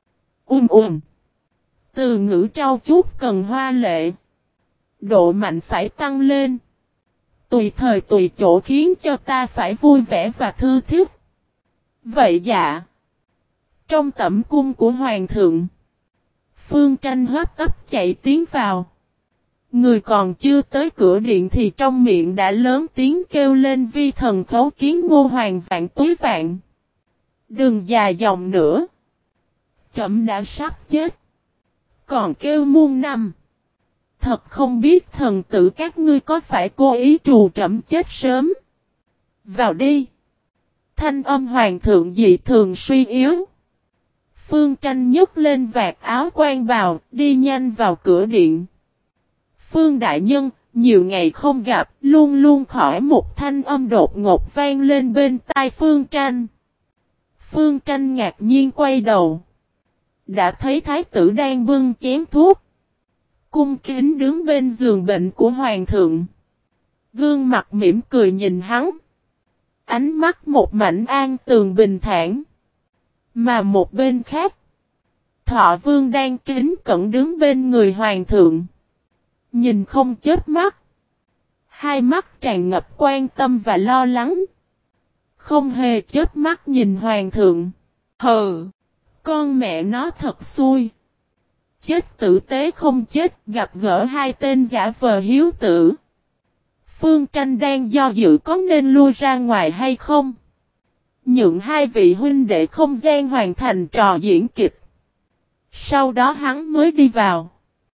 Từ ngữ trau chuốt cần hoa lệ. Độ mạnh phải tăng lên. Tùy thời tùy chỗ khiến cho ta phải vui vẻ và thư thích. Vậy dạ. Trong tẩm cung của hoàng thượng. Phương Tranh hấp tấp chạy tiến vào. Người còn chưa tới cửa điện thì trong miệng đã lớn tiếng kêu lên vi thần khấu kiến Ngô Hoàng vạn túi vạn. Đừng dài dòng nữa. Trẫm đã sắp chết. Còn kêu muôn năm. Thật không biết thần tử các ngươi có phải cố ý trù trẫm chết sớm. Vào đi. Thanh âm hoàng thượng dị thường suy yếu. Phương Tranh nhấc lên vạt áo quan bào, đi nhanh vào cửa điện. Phương đại nhân, nhiều ngày không gặp, luôn luôn khỏi một thanh âm đột ngột vang lên bên tai Phương Tranh. Phương Tranh ngạc nhiên quay đầu. Đã thấy thái tử đang bưng chén thuốc. Cung kính đứng bên giường bệnh của hoàng thượng. Gương mặt mỉm cười nhìn hắn. Ánh mắt một mảnh an tường bình thản. Mà một bên khác, Thọ Vương đang kính cẩn đứng bên người hoàng thượng. Nhìn không chớp mắt. Hai mắt tràn ngập quan tâm và lo lắng. Không hề chớp mắt nhìn hoàng thượng. Hừ, con mẹ nó thật xui. Chết tử tế không chết, gặp gỡ hai tên giả vờ hiếu tử. Phương Tranh đang do dự có nên lui ra ngoài hay không. Nhượng hai vị huynh đệ không gian hoàn thành trò diễn kịch. Sau đó hắn mới đi vào.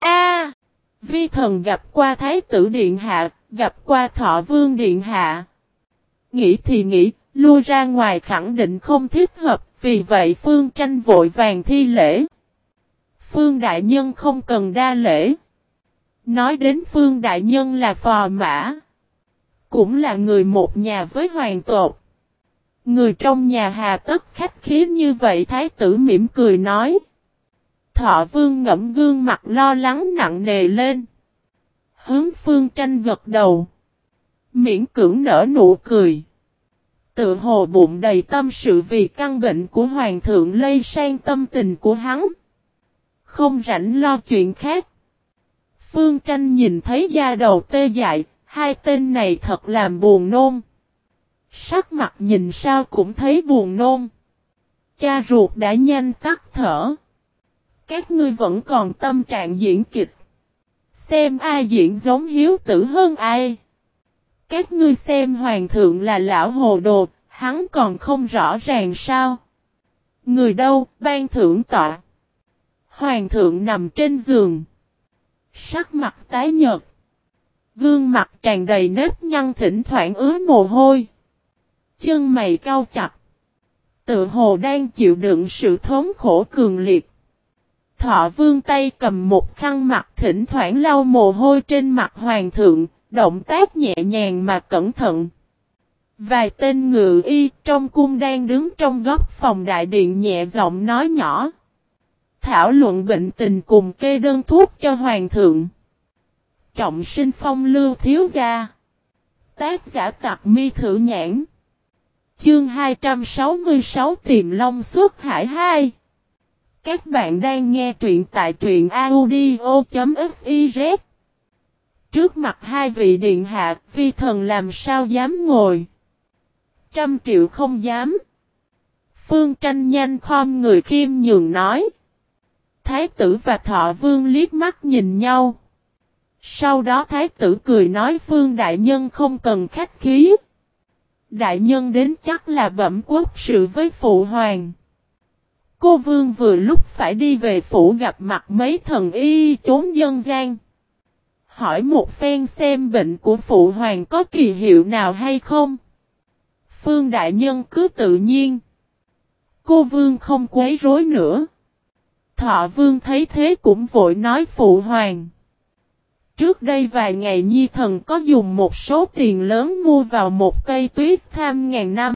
Vi thần gặp qua Thái tử Điện Hạ, gặp qua Thọ Vương Điện Hạ. Nghĩ thì nghĩ, lui ra ngoài khẳng định không thích hợp, vì vậy Phương Tranh vội vàng thi lễ. Phương Đại Nhân không cần đa lễ. Nói đến Phương Đại Nhân là phò mã. Cũng là người một nhà với hoàng tộc. Người trong nhà hà tất khách khí như vậy. Thái tử mỉm cười nói. Thọ Vương ngẫm gương mặt lo lắng nặng nề lên. Hướng Phương Tranh gật đầu. Miễn cưỡng nở nụ cười. Tự hồ bụng đầy tâm sự vì căn bệnh của hoàng thượng lây sang tâm tình của hắn. Không rảnh lo chuyện khác. Phương Tranh nhìn thấy da đầu tê dại. Hai tên này thật làm buồn nôn. Sắc mặt nhìn sao cũng thấy buồn nôn. Cha ruột đã nhanh tắt thở. Các ngươi vẫn còn tâm trạng diễn kịch. Xem ai diễn giống hiếu tử hơn ai. Các ngươi xem hoàng thượng là lão hồ đồ, hắn còn không rõ ràng sao. Người đâu, ban thưởng tọa. Hoàng thượng nằm trên giường. Sắc mặt tái nhợt. Gương mặt tràn đầy nếp nhăn thỉnh thoảng ứa mồ hôi. Chân mày cau chặt. Tự hồ đang chịu đựng sự thống khổ cường liệt. Thọ Vương tay cầm một khăn mặt thỉnh thoảng lau mồ hôi trên mặt hoàng thượng, động tác nhẹ nhàng mà cẩn thận. Vài tên ngự y trong cung đang đứng trong góc phòng đại điện nhẹ giọng nói nhỏ. Thảo luận bệnh tình cùng kê đơn thuốc cho hoàng thượng. Trọng Sinh Phong Lưu thiếu gia. Tác giả Tặc Mi Thử Nhãn. Chương 266 Tiềm Long xuất hải 2. Các bạn đang nghe truyện tại truyện audio.fiz. Trước mặt hai vị điện hạ, vi thần làm sao dám ngồi. 100 triệu không dám. Phương Tranh nhanh khom người khiêm nhường nói. Thái tử và Thọ Vương liếc mắt nhìn nhau. Sau đó thái tử cười nói Phương đại nhân không cần khách khí. Đại nhân đến chắc là bẩm quốc sự với phụ hoàng. Cô Vương vừa lúc phải đi về phủ gặp mặt mấy thần y chốn dân gian. Hỏi một phen xem bệnh của phụ hoàng có kỳ hiệu nào hay không. Phương đại nhân cứ tự nhiên. Cô Vương không quấy rối nữa. Thọ Vương thấy thế cũng vội nói phụ hoàng. Trước đây vài ngày Nhi thần có dùng một số tiền lớn mua vào một cây tuyết tham ngàn năm.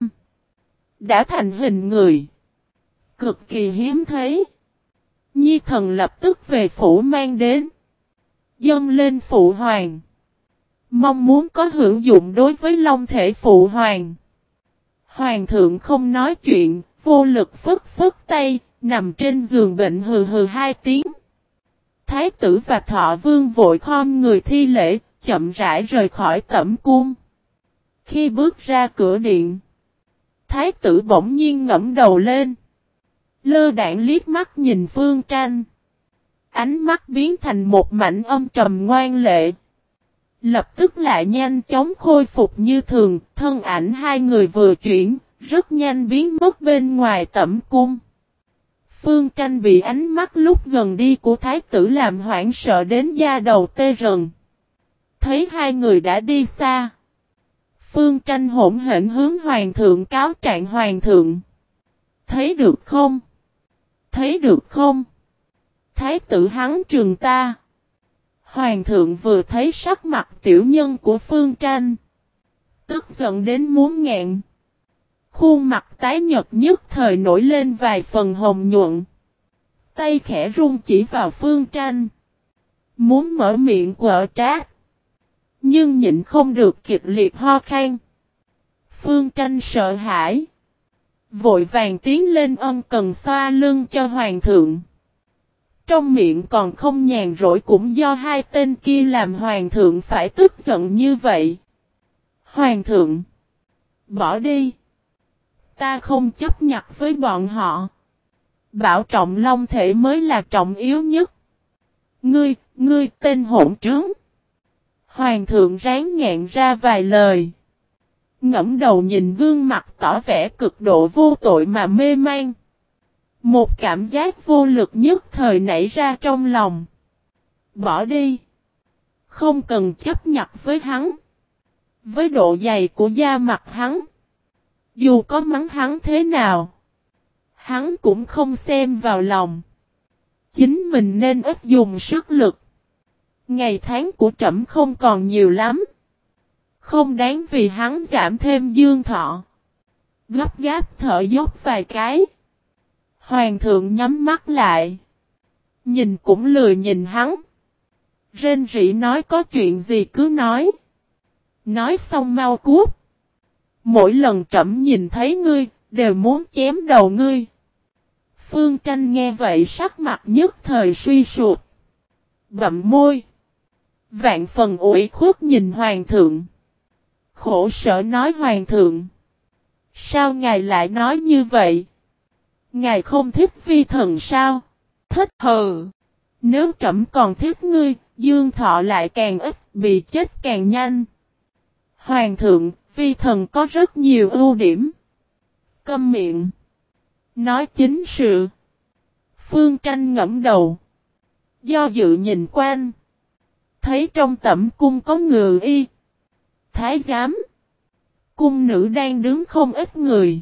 Đã thành hình người. Cực kỳ hiếm thấy. Nhi thần lập tức về phủ mang đến. Dâng lên phụ hoàng. Mong muốn có hữu dụng đối với long thể phụ hoàng. Hoàng thượng không nói chuyện, vô lực phất phất tay, nằm trên giường bệnh hừ hừ 2 tiếng. Thái tử và Thọ Vương vội khom người thi lễ, chậm rãi rời khỏi tẩm cung. Khi bước ra cửa điện, thái tử bỗng nhiên ngẫm đầu lên. Lơ đãng liếc mắt nhìn Phương Tranh. Ánh mắt biến thành một mảnh âm trầm ngoan lệ. Lập tức lại nhanh chóng khôi phục như thường, thân ảnh hai người vừa chuyển, rất nhanh biến mất bên ngoài tẩm cung. Phương Tranh bị ánh mắt lúc gần đi của thái tử làm hoảng sợ đến da đầu tê rần. Thấy hai người đã đi xa. Phương Tranh hỗn hển hướng hoàng thượng cáo trạng hoàng thượng. Thấy được không? Thấy được không? Thái tử hắn trừng ta. Hoàng thượng vừa thấy sắc mặt tiểu nhân của Phương Tranh. Tức giận đến muốn nghẹn. Khuôn mặt tái nhợt nhất thời nổi lên vài phần hồng nhuận. Tay khẽ run chỉ vào Phương Tranh. Muốn mở miệng quở trách. Nhưng nhịn không được kịch liệt ho khan. Phương Tranh sợ hãi. Vội vàng tiến lên ân cần xoa lưng cho hoàng thượng. Trong miệng còn không nhàn rỗi cũng do hai tên kia làm hoàng thượng phải tức giận như vậy. Hoàng thượng. Bỏ đi. Ta không chấp nhặt với bọn họ. Bảo trọng long thể mới là trọng yếu nhất. Ngươi tên hỗn trướng. Hoàng thượng ráng ngẹn ra vài lời. Ngẫm đầu nhìn gương mặt tỏ vẻ cực độ vô tội mà mê man. Một cảm giác vô lực nhất thời nảy ra trong lòng. Bỏ đi. Không cần chấp nhặt với hắn. Với độ dày của da mặt hắn. Dù có mắng hắn thế nào. Hắn cũng không xem vào lòng. Chính mình nên ít dùng sức lực. Ngày tháng của trẫm không còn nhiều lắm. Không đáng vì hắn giảm thêm dương thọ. Gấp gáp thở dốc vài cái. Hoàng thượng nhắm mắt lại. Nhìn cũng lười nhìn hắn. Rên rỉ nói có chuyện gì cứ nói. Nói xong mau cút. Mỗi lần trẫm nhìn thấy ngươi, đều muốn chém đầu ngươi. Phương Tranh nghe vậy sắc mặt nhất thời suy sụp. Bậm môi. Vạn phần ủy khuất nhìn hoàng thượng. Khổ sở nói hoàng thượng. Sao ngài lại nói như vậy? Ngài không thích vi thần sao? Thích hừ. Nếu trẫm còn thích ngươi, dương thọ lại càng ít, bị chết càng nhanh. Hoàng thượng, vi thần có rất nhiều ưu điểm. Câm miệng. Nói chính sự. Phương Tranh ngẫm đầu. Do dự nhìn quanh. Thấy trong tẩm cung có ngự y. Thái giám. Cung nữ đang đứng không ít người.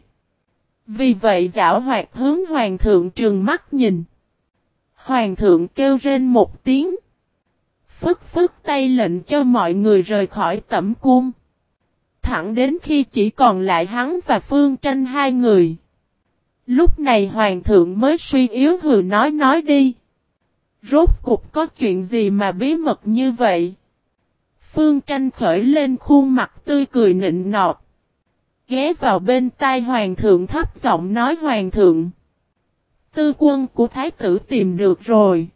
Vì vậy giảo hoạt hướng hoàng thượng trừng mắt nhìn. Hoàng thượng kêu rên một tiếng. Phất phất tay lệnh cho mọi người rời khỏi tẩm cung. Thẳng đến khi chỉ còn lại hắn và Phương Tranh hai người. Lúc này hoàng thượng mới suy yếu hừ nói đi. Rốt cục có chuyện gì mà bí mật như vậy? Phương Tranh khởi lên khuôn mặt tươi cười nịnh nọt. Ghé vào bên tai hoàng thượng thấp giọng nói hoàng thượng. Tư quân của thái tử tìm được rồi.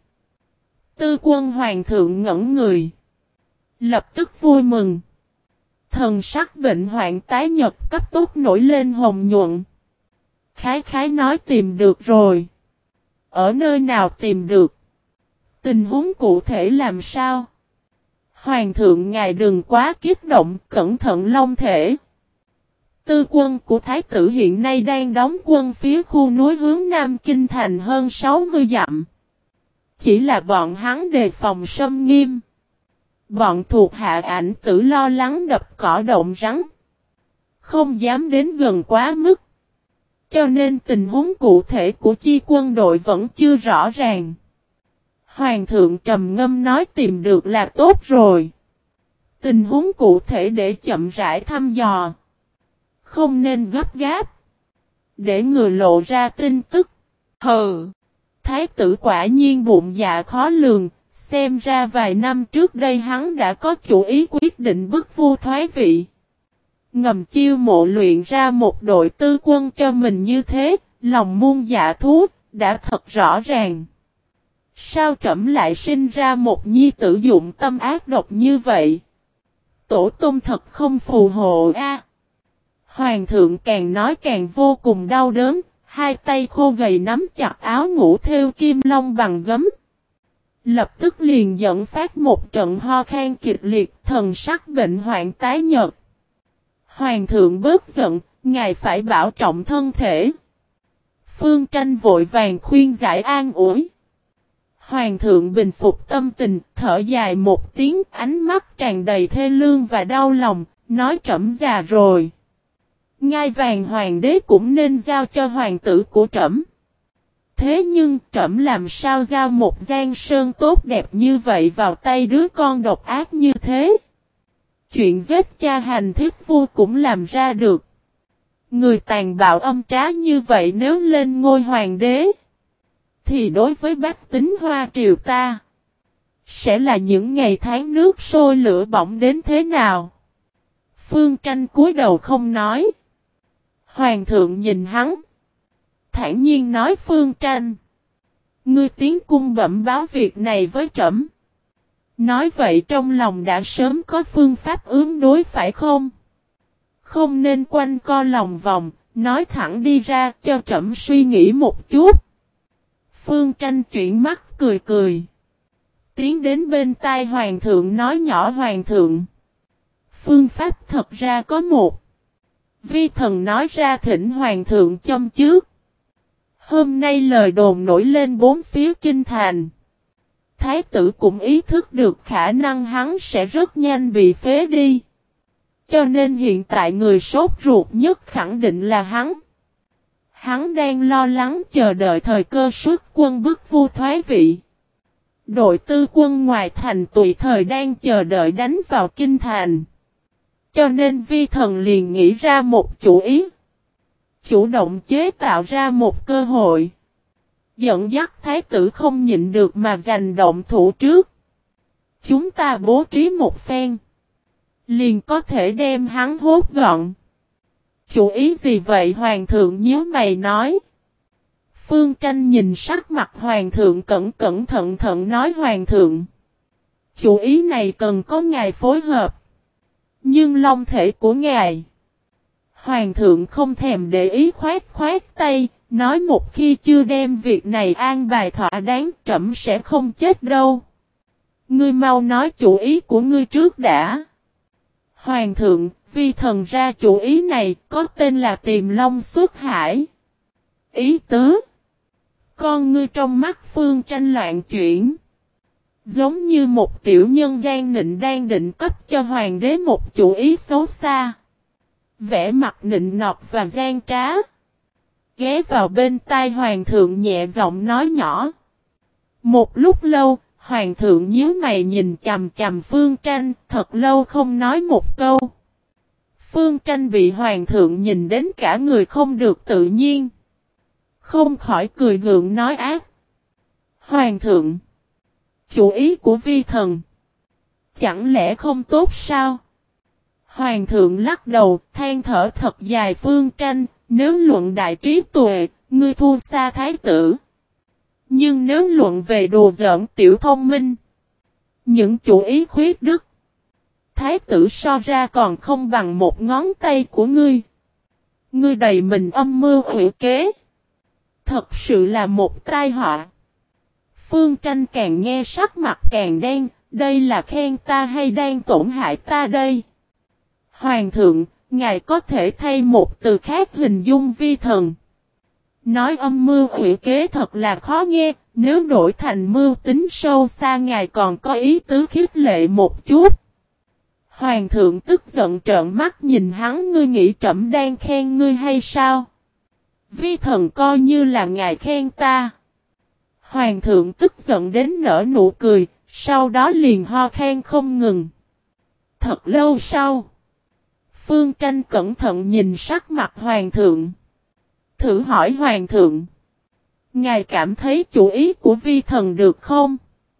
Tư quân hoàng thượng ngẩn người. Lập tức vui mừng. Thần sắc bệnh hoạn tái nhật cấp tốc nổi lên hồng nhuận. Khái khái nói tìm được rồi. Ở nơi nào tìm được? Tình huống cụ thể làm sao? Hoàng thượng ngài đừng quá kích động, cẩn thận long thể. Tư quân của thái tử hiện nay đang đóng quân phía khu núi hướng Nam Kinh thành hơn 60 dặm. Chỉ là bọn hắn đề phòng xâm nghiêm. Bọn thuộc hạ Ảnh Tử lo lắng đập cỏ động rắn. Không dám đến gần quá mức. Cho nên tình huống cụ thể của chi quân đội vẫn chưa rõ ràng. Hoàng thượng trầm ngâm nói tìm được là tốt rồi. Tình huống cụ thể để chậm rãi thăm dò. Không nên gấp gáp. Để người lộ ra tin tức. Hừ. Thái tử quả nhiên bụng dạ khó lường. Xem ra vài năm trước đây hắn đã có chủ ý quyết định bức vua thoái vị. Ngầm chiêu mộ luyện ra một đội tư quân cho mình như thế. Lòng muôn dạ thú đã thật rõ ràng. Sao trẫm lại sinh ra một nhi tử dụng tâm ác độc như vậy? Tổ tông thật không phù hộ a. Hoàng thượng càng nói càng vô cùng đau đớn, hai tay khô gầy nắm chặt áo ngủ thêu kim long bằng gấm. Lập tức liền dẫn phát một trận ho khan kịch liệt, thần sắc bệnh hoạn tái nhợt. Hoàng thượng bớt giận, ngài phải bảo trọng thân thể. Phương Tranh vội vàng khuyên giải an ủi. Hoàng thượng bình phục tâm tình, thở dài một tiếng, ánh mắt tràn đầy thê lương và đau lòng, nói trẫm già rồi. Ngai vàng hoàng đế cũng nên giao cho hoàng tử của trẫm. Thế nhưng trẫm làm sao giao một giang sơn tốt đẹp như vậy vào tay đứa con độc ác như thế? Chuyện giết cha hành thiết vua cũng làm ra được. Người tàn bạo âm trá như vậy nếu lên ngôi hoàng đế, thì đối với bách tính Hoa Triều ta, sẽ là những ngày tháng nước sôi lửa bỏng đến thế nào? Phương Tranh cúi đầu không nói. Hoàng thượng nhìn hắn. Thản nhiên nói Phương Tranh. Ngươi tiến cung bẩm báo việc này với trẫm. Nói vậy trong lòng đã sớm có phương pháp ứng đối phải không? Không nên quanh co lòng vòng, nói thẳng đi ra cho trẫm suy nghĩ một chút. Phương Tranh chuyển mắt cười cười. Tiến đến bên tai hoàng thượng nói nhỏ hoàng thượng. Phương pháp thật ra có một. Vi thần nói ra thỉnh hoàng thượng châm trước. Hôm nay lời đồn nổi lên bốn phía kinh thành. Thái tử cũng ý thức được khả năng hắn sẽ rất nhanh bị phế đi. Cho nên hiện tại người sốt ruột nhất khẳng định là hắn. Hắn đang lo lắng chờ đợi thời cơ xuất quân bức vua thoái vị. Đội tư quân ngoài thành tùy thời đang chờ đợi đánh vào kinh thành. Cho nên vi thần liền nghĩ ra một chủ ý. Chủ động chế tạo ra một cơ hội. Dẫn dắt thái tử không nhịn được mà giành động thủ trước. Chúng ta bố trí một phen. Liền có thể đem hắn hốt gọn. Chủ ý gì vậy hoàng thượng nhíu mày nói. Phương Tranh nhìn sắc mặt hoàng thượng cẩn thận nói hoàng thượng. Chủ ý này cần có ngài phối hợp. Nhưng long thể của ngài. Hoàng thượng không thèm để ý khoát tay. Nói một khi chưa đem việc này an bài thỏa đáng trẫm sẽ không chết đâu. Ngươi mau nói chủ ý của ngươi trước đã. Hoàng thượng, vi thần ra chủ ý này có tên là Tiềm Long xuất hải. Ý tứ. Con ngươi trong mắt Phương Tranh loạn chuyển. Giống như một tiểu nhân gian nịnh đang định cấp cho hoàng đế một chủ ý xấu xa. Vẻ mặt nịnh nọt và gian trá. Ghé vào bên tai hoàng thượng nhẹ giọng nói nhỏ. Một lúc lâu, hoàng thượng nhíu mày nhìn chằm chằm Phương Tranh, thật lâu không nói một câu. Phương Tranh bị hoàng thượng nhìn đến cả người không được tự nhiên. Không khỏi cười gượng nói ác. Hoàng thượng, chủ ý của vi thần, chẳng lẽ không tốt sao? Hoàng thượng lắc đầu, than thở thật dài. Phương Tranh, nếu luận đại trí tuệ, ngươi thua xa thái tử. Nhưng nếu luận về đồ giỡn tiểu thông minh, những chủ ý khuyết đức, thái tử so ra còn không bằng một ngón tay của ngươi. Ngươi đầy mình âm mưu quỷ kế, thật sự là một tai họa. Phương Tranh càng nghe sắc mặt càng đen, đây là khen ta hay đang tổn hại ta đây? Hoàng thượng, ngài có thể thay một từ khác hình dung vi thần. Nói âm mưu quỷ kế thật là khó nghe, nếu đổi thành mưu tính sâu xa ngài còn có ý tứ khích lệ một chút. Hoàng thượng tức giận trợn mắt nhìn hắn, ngươi nghĩ trẫm đang khen ngươi hay sao? Vi thần coi như là ngài khen ta. Hoàng thượng tức giận đến nở nụ cười, sau đó liền ho khen không ngừng. Thật lâu sau, Phương Tranh cẩn thận nhìn sắc mặt hoàng thượng. Thử hỏi hoàng thượng, ngài cảm thấy chủ ý của vi thần được không?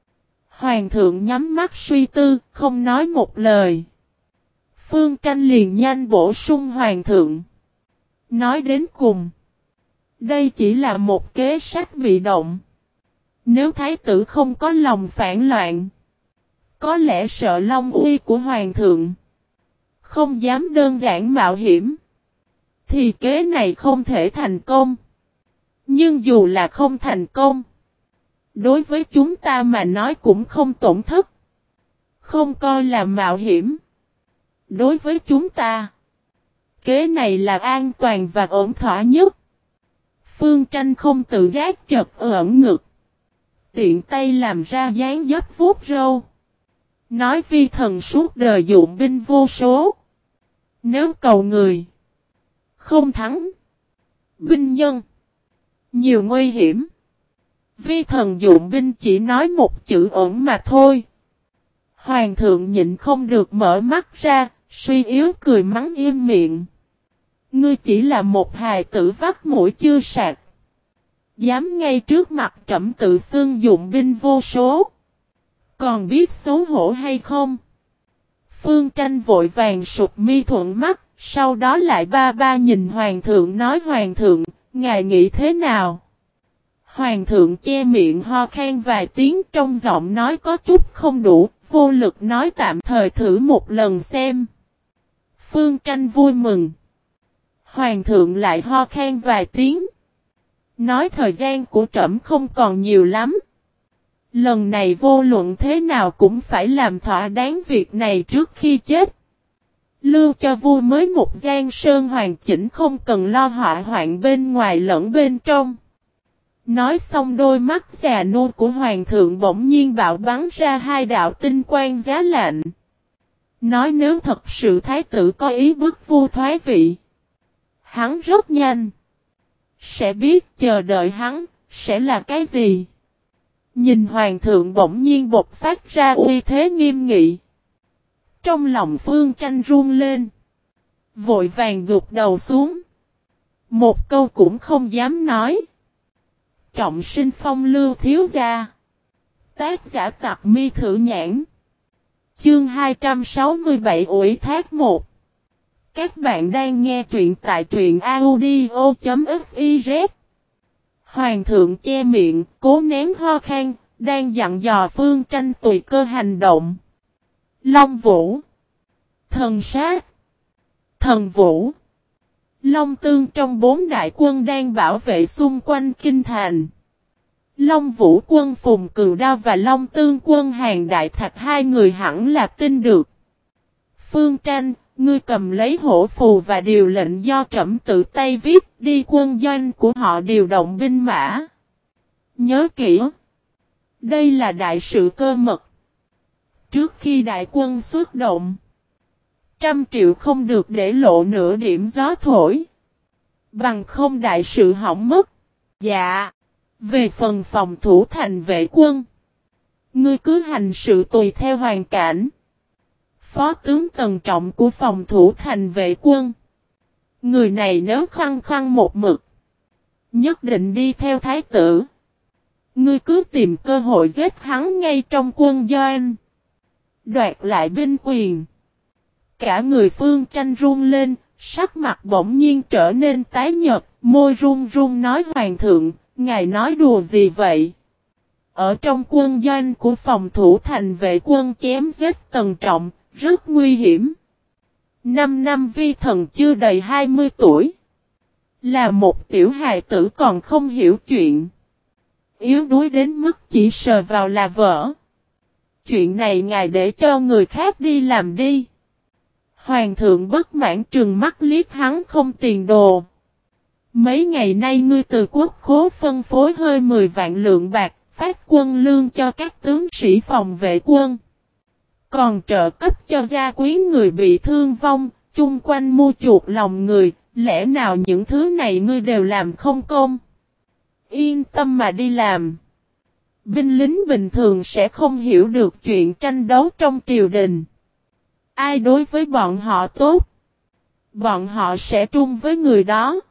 Hoàng thượng nhắm mắt suy tư, không nói một lời. Phương Tranh liền nhanh bổ sung hoàng thượng. Nói đến cùng, đây chỉ là một kế sách bị động. Nếu thái tử không có lòng phản loạn, có lẽ sợ long uy của hoàng thượng, không dám đơn giản mạo hiểm, thì kế này không thể thành công. Nhưng dù là không thành công, đối với chúng ta mà nói cũng không tổn thất, không coi là mạo hiểm. Đối với chúng ta, kế này là an toàn và ổn thỏa nhất. Phương Tranh không tự giác chật ẩn ngực, tiện tay làm ra dáng dấp vuốt râu. Nói vi thần suốt đời dụng binh vô số, nếu cầu người, không thắng. Binh nhân, nhiều nguy hiểm. Vi thần dụng binh chỉ nói một chữ ổn mà thôi. Hoàng thượng nhịn không được mở mắt ra, suy yếu cười mắng im miệng. Ngươi chỉ là một hài tử vắt mũi chưa sạc. Dám ngay trước mặt trẫm tự xưng dụng binh vô số. Còn biết xấu hổ hay không? Phương Tranh vội vàng sụp mi thuận mắt, sau đó lại ba ba nhìn hoàng thượng nói hoàng thượng, ngài nghĩ thế nào? Hoàng thượng che miệng ho khan vài tiếng, trong giọng nói có chút không đủ, vô lực nói tạm thời thử một lần xem. Phương Tranh vui mừng. Hoàng thượng lại ho khan vài tiếng. Nói thời gian của trẫm không còn nhiều lắm. Lần này vô luận thế nào cũng phải làm thỏa đáng việc này trước khi chết. Lưu cho vua mới một giang sơn hoàn chỉnh, không cần lo họa hoạn bên ngoài lẫn bên trong. Nói xong đôi mắt già nua của hoàng thượng bỗng nhiên bạo bắn ra hai đạo tinh quang giá lạnh. Nói nếu thật sự thái tử có ý bức vua thoái vị, hắn rất nhanh sẽ biết chờ đợi hắn sẽ là cái gì. Nhìn hoàng thượng bỗng nhiên bộc phát ra uy thế nghiêm nghị, trong lòng Phương Tranh run lên, vội vàng gục đầu xuống, một câu cũng không dám nói. Trọng sinh phong lưu thiếu gia. Tác giả Tặc Mi Thử Nhãn. Chương 267 ủy thác 1. Các bạn đang nghe truyện tại truyện audio.fiz. Hoàng thượng che miệng, cố nén ho khan, đang dặn dò Phương Tranh tùy cơ hành động. Long Vũ, Thần Sát, Thần Vũ, Long Tương trong 4 đại quân đang bảo vệ xung quanh kinh thành. Long Vũ quân Phùng Cừu Đao và Long Tương quân Hàng Đại Thạch hai người hẳn là tin được. Phương Tranh, ngươi cầm lấy hổ phù và điều lệnh do trẫm tự tay viết, đi quân doanh của họ điều động binh mã. Nhớ kỹ. Đây là đại sự cơ mật. Trước khi đại quân xuất động, 100 triệu không được để lộ nửa điểm gió thổi. Bằng không đại sự hỏng mất. Dạ. Về phần phòng thủ thành vệ quân, ngươi cứ hành sự tùy theo hoàn cảnh. Phó tướng Tần Trọng của phòng thủ thành vệ quân. Người này nếu khăng khăng một mực, nhất định đi theo thái tử. Ngươi cứ tìm cơ hội giết hắn ngay trong quân doanh. Đoạt lại binh quyền. Cả người Phương Tranh run lên, sắc mặt bỗng nhiên trở nên tái nhợt, môi run run nói hoàng thượng, ngài nói đùa gì vậy? Ở trong quân doanh của phòng thủ thành vệ quân chém giết Tần Trọng, rất nguy hiểm. 5 năm vi thần chưa đầy 20 tuổi. Là một tiểu hài tử còn không hiểu chuyện. Yếu đuối đến mức chỉ sờ vào là vỡ. Chuyện này ngài để cho người khác đi làm đi. Hoàng thượng bất mãn trừng mắt liếc hắn không tiền đồ. Mấy ngày nay ngươi từ quốc khố phân phối hơi 10 vạn lượng bạc, phát quân lương cho các tướng sĩ phòng vệ quân. Còn trợ cấp cho gia quyến người bị thương vong, chung quanh mua chuộc lòng người, lẽ nào những thứ này ngươi đều làm không công? Yên tâm mà đi làm. Binh lính bình thường sẽ không hiểu được chuyện tranh đấu trong triều đình. Ai đối với bọn họ tốt, bọn họ sẽ trung với người đó.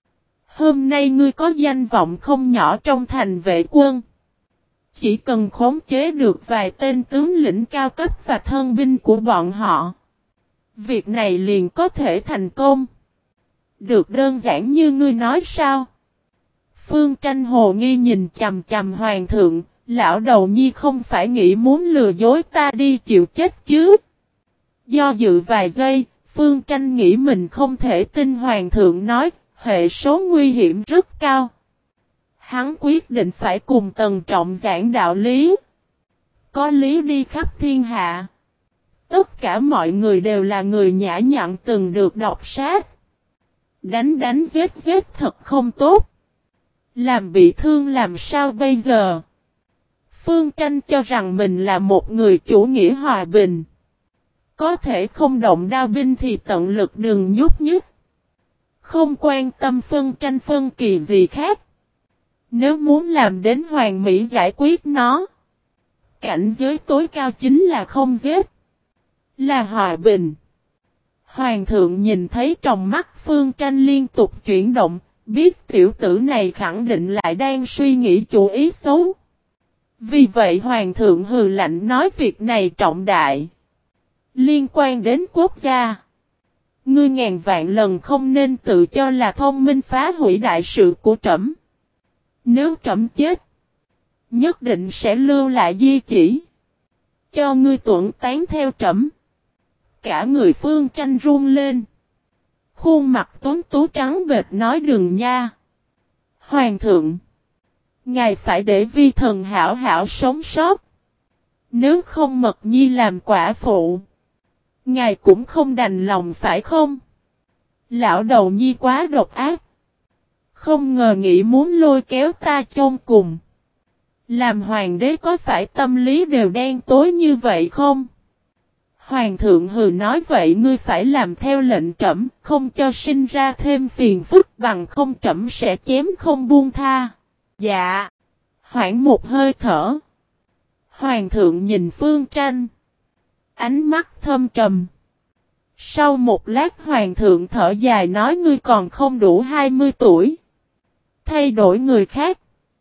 Hôm nay ngươi có danh vọng không nhỏ trong thành vệ quân. Chỉ cần khống chế được vài tên tướng lĩnh cao cấp và thân binh của bọn họ, việc này liền có thể thành công. Được đơn giản như ngươi nói sao? Phương Tranh hồ nghi nhìn chằm chằm hoàng thượng, lão đầu nhi không phải nghĩ muốn lừa dối ta đi chịu chết chứ? Do dự vài giây, Phương Tranh nghĩ mình không thể tin hoàng thượng nói, hệ số nguy hiểm rất cao. Hắn quyết định phải cùng Tần Trọng giảng đạo lý. Có lý đi khắp thiên hạ. Tất cả mọi người đều là người nhã nhặn từng được đọc sách. Đánh giết thật không tốt. Làm bị thương làm sao bây giờ? Phương Tranh cho rằng mình là một người chủ nghĩa hòa bình. Có thể không động đao binh thì tận lực đừng nhúc nhích. Không quan tâm phân tranh phân kỳ gì khác. Nếu muốn làm đến hoàn mỹ giải quyết nó, cảnh giới tối cao chính là không giết. Là hòa bình. Hoàng thượng nhìn thấy trong mắt Phương Tranh liên tục chuyển động, biết tiểu tử này khẳng định lại đang suy nghĩ chủ ý xấu. Vì vậy hoàng thượng hừ lạnh nói việc này trọng đại. Liên quan đến quốc gia. Ngươi ngàn vạn lần không nên tự cho là thông minh phá hủy đại sự của trẫm. Nếu trẫm chết, nhất định sẽ lưu lại di chỉ. Cho ngươi tuẫn tán theo trẫm. Cả người Phương Tranh run lên. Khuôn mặt tuấn tú trắng bệch nói đừng nha. Hoàng thượng, ngài phải để vi thần hảo hảo sống sót. Nếu không Mật Nhi làm quả phụ, ngài cũng không đành lòng phải không? Lão đầu nhi quá độc ác. Không ngờ nghĩ muốn lôi kéo ta chôn cùng. Làm hoàng đế có phải tâm lý đều đen tối như vậy không? Hoàng thượng hừ nói vậy ngươi phải làm theo lệnh trẫm, không cho sinh ra thêm phiền phức bằng không trẫm sẽ chém không buông tha. Dạ. Hoảng một hơi thở. Hoàng thượng nhìn Phương Tranh. Ánh mắt thâm trầm. Sau một lát hoàng thượng thở dài nói ngươi còn không đủ 20 tuổi. Thay đổi người khác.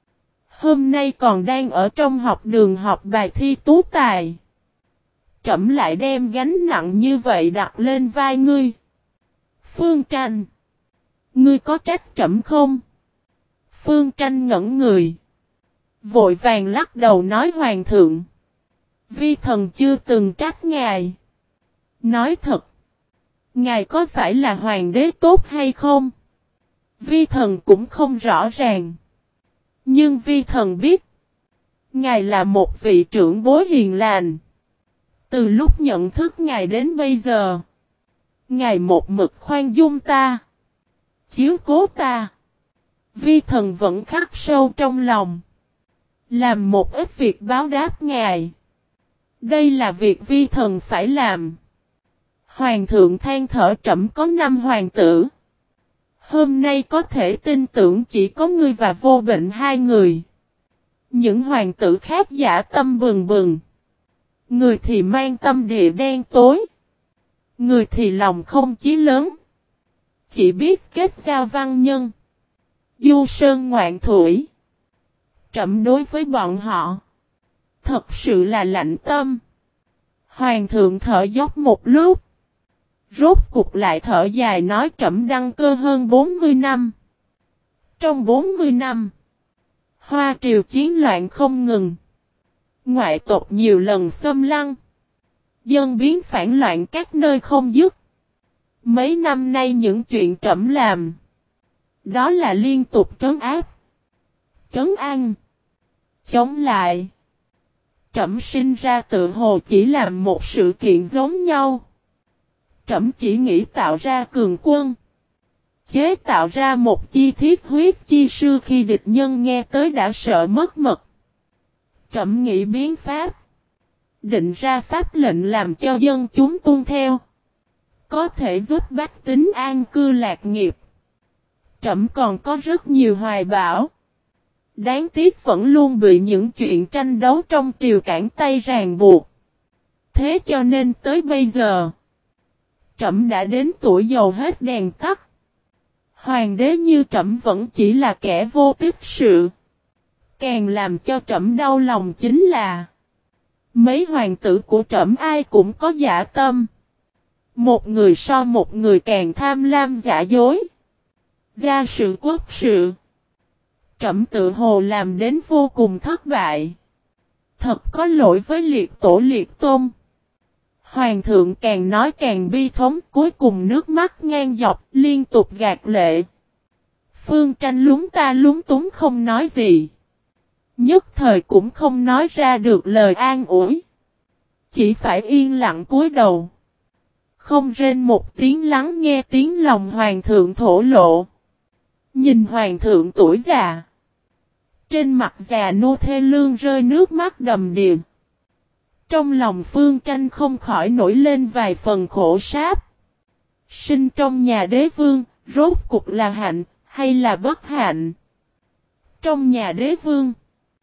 Hôm nay còn đang ở trong học đường học bài thi tú tài. Trẫm lại đem gánh nặng như vậy đặt lên vai ngươi. Phương Tranh. Ngươi có trách trẫm không? Phương Tranh ngẩn người. Vội vàng lắc đầu nói hoàng thượng. Vi thần chưa từng trách ngài. Nói thật. Ngài có phải là hoàng đế tốt hay không? Vi thần cũng không rõ ràng. Nhưng vi thần biết. Ngài là một vị trưởng bối hiền lành. Từ lúc nhận thức ngài đến bây giờ. Ngài một mực khoan dung ta. Chiếu cố ta. Vi thần vẫn khắc sâu trong lòng. Làm một ít việc báo đáp ngài. Đây là việc vi thần phải làm. Hoàng thượng than thở trẫm có 5 hoàng tử. Hôm nay có thể tin tưởng chỉ có ngươi và Vô Bệnh 2 người. Những hoàng tử khác dã tâm bừng bừng. Người thì mang tâm địa đen tối. Người thì lòng không chí lớn. Chỉ biết kết giao văn nhân. Du sơn ngoạn thủy. Trẫm đối với bọn họ. Thật sự là lạnh tâm. Hoàng thượng thở dốc một lúc. Rốt cục lại thở dài nói trẫm đăng cơ hơn 40 năm. Trong 40 năm. Hoa triều chiến loạn không ngừng. Ngoại tộc nhiều lần xâm lăng. Dân biến phản loạn các nơi không dứt. Mấy năm nay những chuyện trẫm làm. Đó là liên tục trấn áp. Trấn an. Chống lại. Trẫm sinh ra tự hồ chỉ làm một sự kiện giống nhau. Trẫm chỉ nghĩ tạo ra cường quân. Chế tạo ra một chi thiết huyết chi sư khi địch nhân nghe tới đã sợ mất mật. Trẫm nghĩ biến pháp. Định ra pháp lệnh làm cho dân chúng tuân theo. Có thể giúp bách tính an cư lạc nghiệp. Trẫm còn có rất nhiều hoài bão. Đáng tiếc vẫn luôn bị những chuyện tranh đấu trong triều cản tay ràng buộc. Thế cho nên tới bây giờ, trẫm đã đến tuổi dầu hết đèn tắt. Hoàng đế như trẫm vẫn chỉ là kẻ vô tích sự. Càng làm cho trẫm đau lòng chính là mấy hoàng tử của trẫm ai cũng có dạ tâm. Một người so một người càng tham lam giả dối. Gia sự quốc sự. Trẫm tự hồ làm đến vô cùng thất bại. Thật có lỗi với liệt tổ liệt tôn. Hoàng thượng càng nói càng bi thống, cuối cùng nước mắt ngang dọc, liên tục gạt lệ. Phương Tranh lúng ta lúng túng không nói gì. Nhất thời cũng không nói ra được lời an ủi. Chỉ phải yên lặng cúi đầu. Không rên một tiếng lắng nghe tiếng lòng hoàng thượng thổ lộ. Nhìn hoàng thượng tuổi già. Trên mặt già nô thê lương rơi nước mắt đầm đìa. Trong lòng Phương Tranh không khỏi nổi lên vài phần khổ sáp. Sinh trong nhà đế vương, rốt cục là hạnh, hay là bất hạnh? Trong nhà đế vương,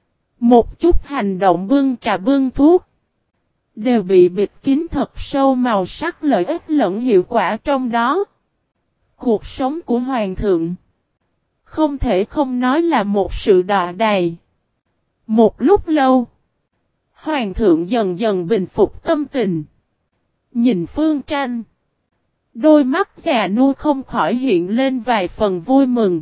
một chút hành động bưng trà bưng thuốc, đều bị bịt kín thật sâu màu sắc lợi ích lẫn hiệu quả trong đó. Cuộc sống của hoàng thượng, không thể không nói là một sự đọa đầy. Một lúc lâu, hoàng thượng dần dần bình phục tâm tình. Nhìn Phương Tranh, đôi mắt già nua không khỏi hiện lên vài phần vui mừng.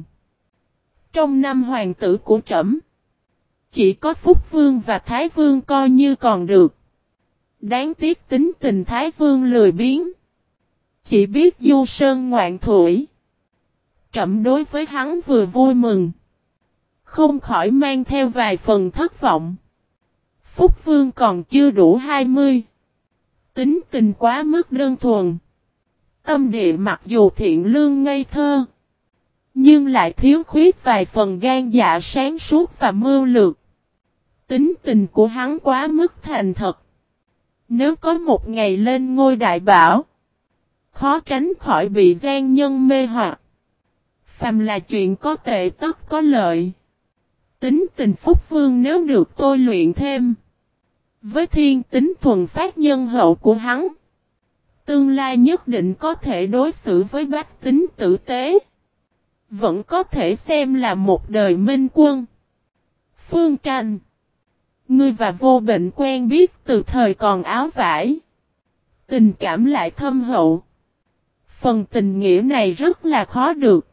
Trong 5 hoàng tử của trẫm, chỉ có Phúc Vương và Thái Vương coi như còn được. Đáng tiếc tính tình Thái Vương lười biếng, chỉ biết du sơn ngoạn thủy. Trẫm đối với hắn vừa vui mừng, không khỏi mang theo vài phần thất vọng. Phúc Vương còn chưa đủ 20. Tính tình quá mức đơn thuần. Tâm địa mặc dù thiện lương ngây thơ, nhưng lại thiếu khuyết vài phần gan dạ sáng suốt và mưu lược. Tính tình của hắn quá mức thành thật. Nếu có một ngày lên ngôi đại bảo, khó tránh khỏi bị gian nhân mê hoặc. Phàm là chuyện có tệ tất có lợi. Tính tình Phúc Vương nếu được tôi luyện thêm, với thiên tính thuần phát nhân hậu của hắn, tương lai nhất định có thể đối xử với bách tính tử tế. Vẫn có thể xem là một đời minh quân. Phương Tranh, ngươi và Vô Bệnh quen biết từ thời còn áo vải. Tình cảm lại thâm hậu. Phần tình nghĩa này rất là khó được.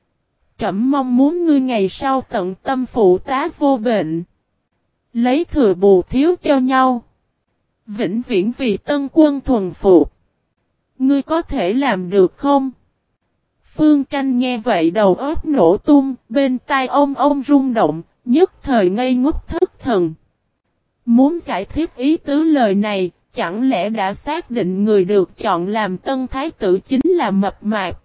Trẫm mong muốn ngươi ngày sau tận tâm phụ tá Vô Bệnh, lấy thừa bù thiếu cho nhau, vĩnh viễn vì tân quân thuần phục. Ngươi có thể làm được không? Phương Tranh nghe vậy đầu óc nổ tung, bên tai ông rung động, nhất thời ngây ngốc thất thần. Muốn giải thích ý tứ lời này, chẳng lẽ đã xác định người được chọn làm tân thái tử chính là Mập Mạp?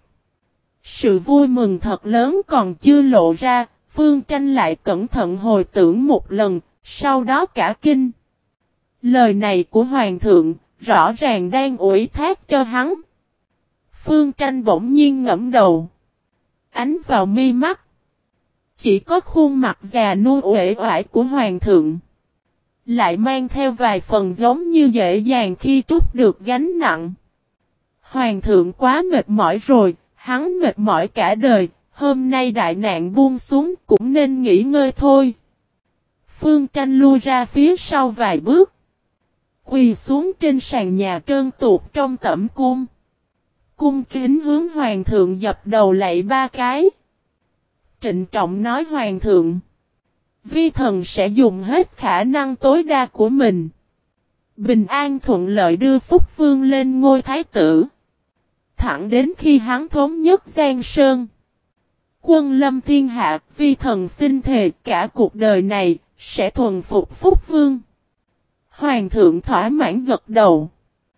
Sự vui mừng thật lớn còn chưa lộ ra, Phương Tranh lại cẩn thận hồi tưởng một lần, Sau đó cả kinh. Lời này của Hoàng thượng, rõ ràng đang ủy thác cho hắn. Phương Tranh bỗng nhiên ngẫm đầu. Ánh vào mi mắt. Chỉ có khuôn mặt già nua uể oải của Hoàng thượng. Lại mang theo vài phần giống như dễ dàng khi trút được gánh nặng. Hoàng thượng quá mệt mỏi rồi, hắn mệt mỏi cả đời, hôm nay đại nạn buông xuống cũng nên nghỉ ngơi thôi. Phương Tranh lui ra phía sau vài bước. Quỳ xuống trên sàn nhà trơn tuột trong tẩm cung. Cung kính hướng Hoàng thượng dập đầu lạy 3 cái. Trịnh trọng nói Hoàng thượng. Vi thần sẽ dùng hết khả năng tối đa của mình. Bình an thuận lợi đưa Phúc Vương lên ngôi thái tử. Thẳng đến khi hắn thống nhất Giang Sơn. Quân lâm thiên hạ, vi thần xin thề cả cuộc đời này, sẽ thuần phục Phúc Vương. Hoàng thượng thỏa mãn gật đầu.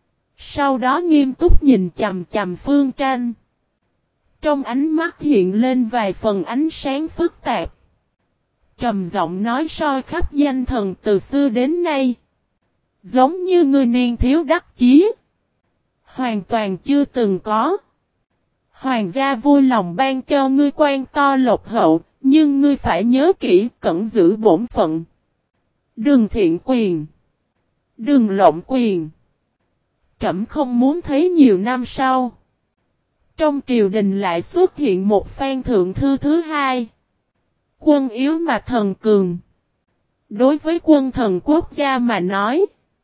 Sau đó nghiêm túc nhìn chằm chằm Phương Tranh. Trong ánh mắt hiện lên vài phần ánh sáng phức tạp. Trầm giọng nói soi khắp danh thần từ xưa đến nay. Giống như ngươi niên thiếu đắc chí. Hoàn toàn chưa từng có. Hoàng gia vui lòng ban cho ngươi quan to lộc hậu, nhưng ngươi phải nhớ kỹ cẩn giữ bổn phận. Đừng thiện quyền. Đừng lộng quyền. Trẫm không muốn thấy nhiều năm sau. Trong triều đình lại xuất hiện một phan thượng thư thứ hai. Quân yếu mà thần cường. Đối với quân thần quốc gia mà nói.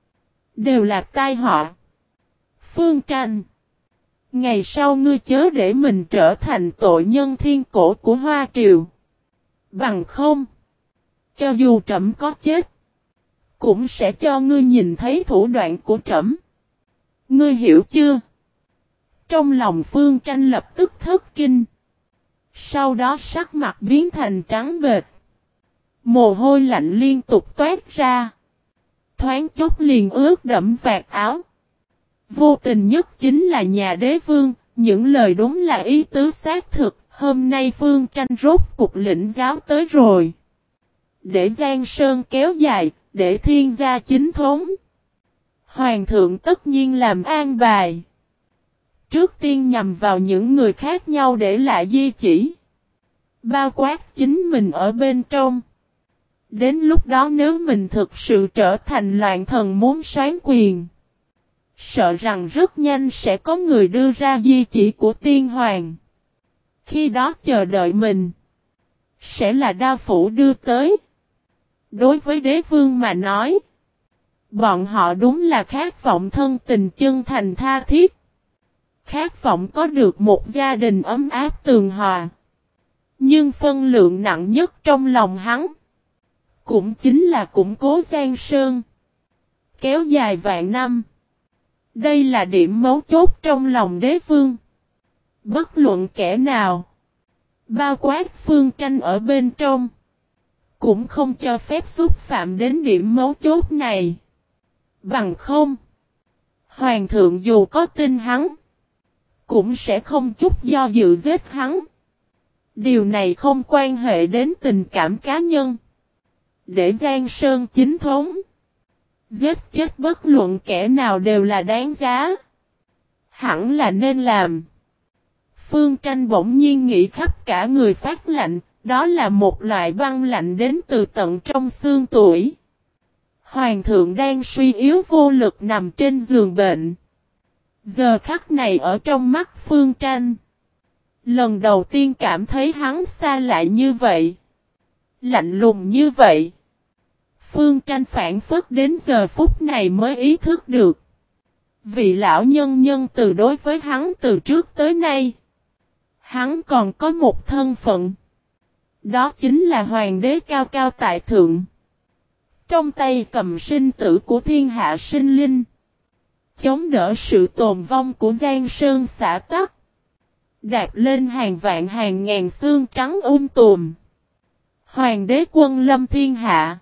Đều là tai họa. Phương Tranh. Ngày sau ngươi chớ để mình trở thành tội nhân thiên cổ của Hoa Triều. Bằng không. Cho dù trẫm có chết. Cũng sẽ cho ngươi nhìn thấy thủ đoạn của trẫm. Ngươi hiểu chưa? Trong lòng Phương Tranh lập tức thất kinh. Sau đó sắc mặt biến thành trắng bệch. Mồ hôi lạnh liên tục toát ra. Thoáng chốc liền ướt đẫm vạt áo. Vô tình nhất chính là nhà đế vương. Những lời đúng là ý tứ xác thực. Hôm nay Phương Tranh rốt cục lĩnh giáo tới rồi. Để Giang Sơn kéo dài. Để thiên gia chính thống. Hoàng thượng tất nhiên làm an bài. Trước tiên nhằm vào những người khác nhau để lại di chỉ. Bao quát chính mình ở bên trong. Đến lúc đó nếu mình thực sự trở thành loạn thần muốn soán quyền. Sợ rằng rất nhanh sẽ có người đưa ra di chỉ của tiên hoàng. Khi đó chờ đợi mình. Sẽ là đao phủ đưa tới. Đối với đế vương mà nói. Bọn họ đúng là khát vọng thân tình chân thành tha thiết. Khát vọng có được một gia đình ấm áp tường hòa. Nhưng phân lượng nặng nhất trong lòng hắn. Cũng chính là củng cố Giang Sơn. Kéo dài vạn năm. Đây là điểm mấu chốt trong lòng đế vương. Bất luận kẻ nào. Bao quát Phương Tranh ở bên trong. Cũng không cho phép xúc phạm đến điểm mấu chốt này. Bằng không. Hoàng thượng dù có tin hắn. Cũng sẽ không chút do dự giết hắn. Điều này không quan hệ đến tình cảm cá nhân. Để Giang Sơn chính thống. Giết chết bất luận kẻ nào đều là đáng giá. Hẳn là nên làm. Phương Tranh bỗng nhiên nghĩ khắp cả người phát lạnh. Đó là một loại băng lạnh đến từ tận trong xương tủy. Hoàng thượng đang suy yếu vô lực nằm trên giường bệnh. Giờ khắc này ở trong mắt Phương Tranh. Lần đầu tiên cảm thấy hắn xa lạ như vậy. Lạnh lùng như vậy. Phương Tranh phản phất đến giờ phút này mới ý thức được. Vị lão nhân nhân từ đối với hắn từ trước tới nay. Hắn còn có một thân phận. Đó chính là hoàng đế cao cao tại thượng. Trong tay cầm sinh tử của thiên hạ sinh linh. Chống đỡ sự tồn vong của Giang Sơn xã tắc. Đạp lên hàng vạn hàng ngàn xương trắng tùm. Hoàng đế quân lâm thiên hạ.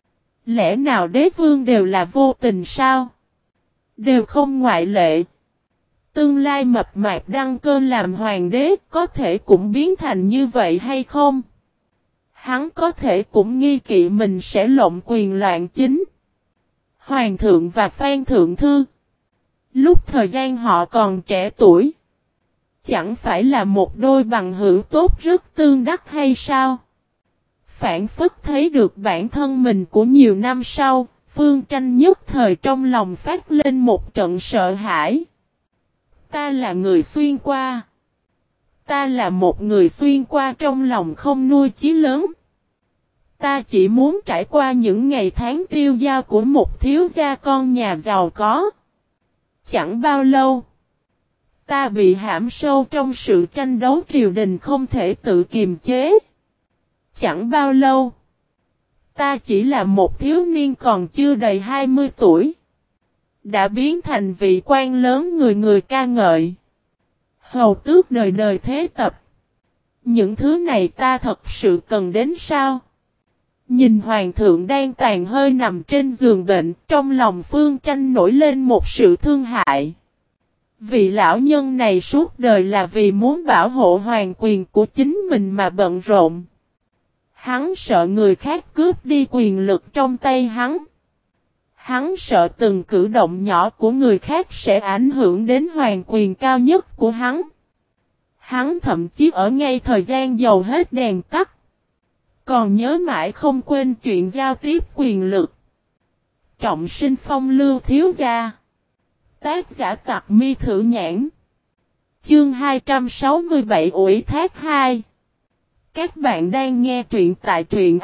Lẽ nào đế vương đều là vô tình sao? Đều không ngoại lệ. Tương lai mập mạp đăng cơ làm hoàng đế có thể cũng biến thành như vậy hay không? Hắn có thể cũng nghi kỵ mình sẽ lộng quyền loạn chính. Hoàng thượng và Phan Thượng Thư. Lúc thời gian họ còn trẻ tuổi. Chẳng phải là một đôi bằng hữu tốt rất tương đắc hay sao? Phản phất thấy được bản thân mình của nhiều năm sau, Phương Tranh nhất thời trong lòng phát lên một trận sợ hãi. Ta là người xuyên qua. Ta là một người xuyên qua trong lòng không nuôi chí lớn. Ta chỉ muốn trải qua những ngày tháng tiêu dao của một thiếu gia con nhà giàu có. Chẳng bao lâu, ta bị hãm sâu trong sự tranh đấu triều đình không thể tự kiềm chế. Chẳng bao lâu, ta chỉ là một thiếu niên còn chưa đầy 20 tuổi. Đã biến thành vị quan lớn người người ca ngợi. Hầu tước đời đời thế tập. Những thứ này ta thật sự cần đến sao? Nhìn hoàng thượng đang tàn hơi nằm trên giường bệnh, trong lòng Phương Tranh nổi lên một sự thương hại. Vị lão nhân này suốt đời là vì muốn bảo hộ hoàng quyền của chính mình mà bận rộn. Hắn sợ người khác cướp đi quyền lực trong tay hắn. Hắn sợ từng cử động nhỏ của người khác sẽ ảnh hưởng đến hoàng quyền cao nhất của hắn. Hắn thậm chí ở ngay thời gian dầu hết đèn tắt. Còn nhớ mãi không quên chuyện giao tiếp quyền lực. Trọng sinh phong lưu thiếu gia. Tác giả Tặc Mi Thử Nhãn. Chương 267 ủy thác 2. Các bạn đang nghe truyện tại truyện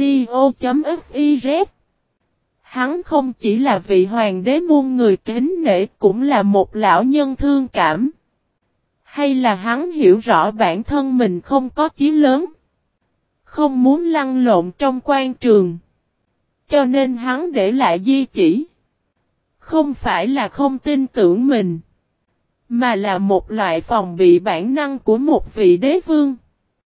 audio.fiz. Hắn không chỉ là vị hoàng đế muôn người kính nể, cũng là một lão nhân thương cảm. Hay là hắn hiểu rõ bản thân mình không có chí lớn, không muốn lăn lộn trong quan trường, cho nên hắn để lại di chỉ. Không phải là không tin tưởng mình, mà là một loại phòng bị bản năng của một vị đế vương.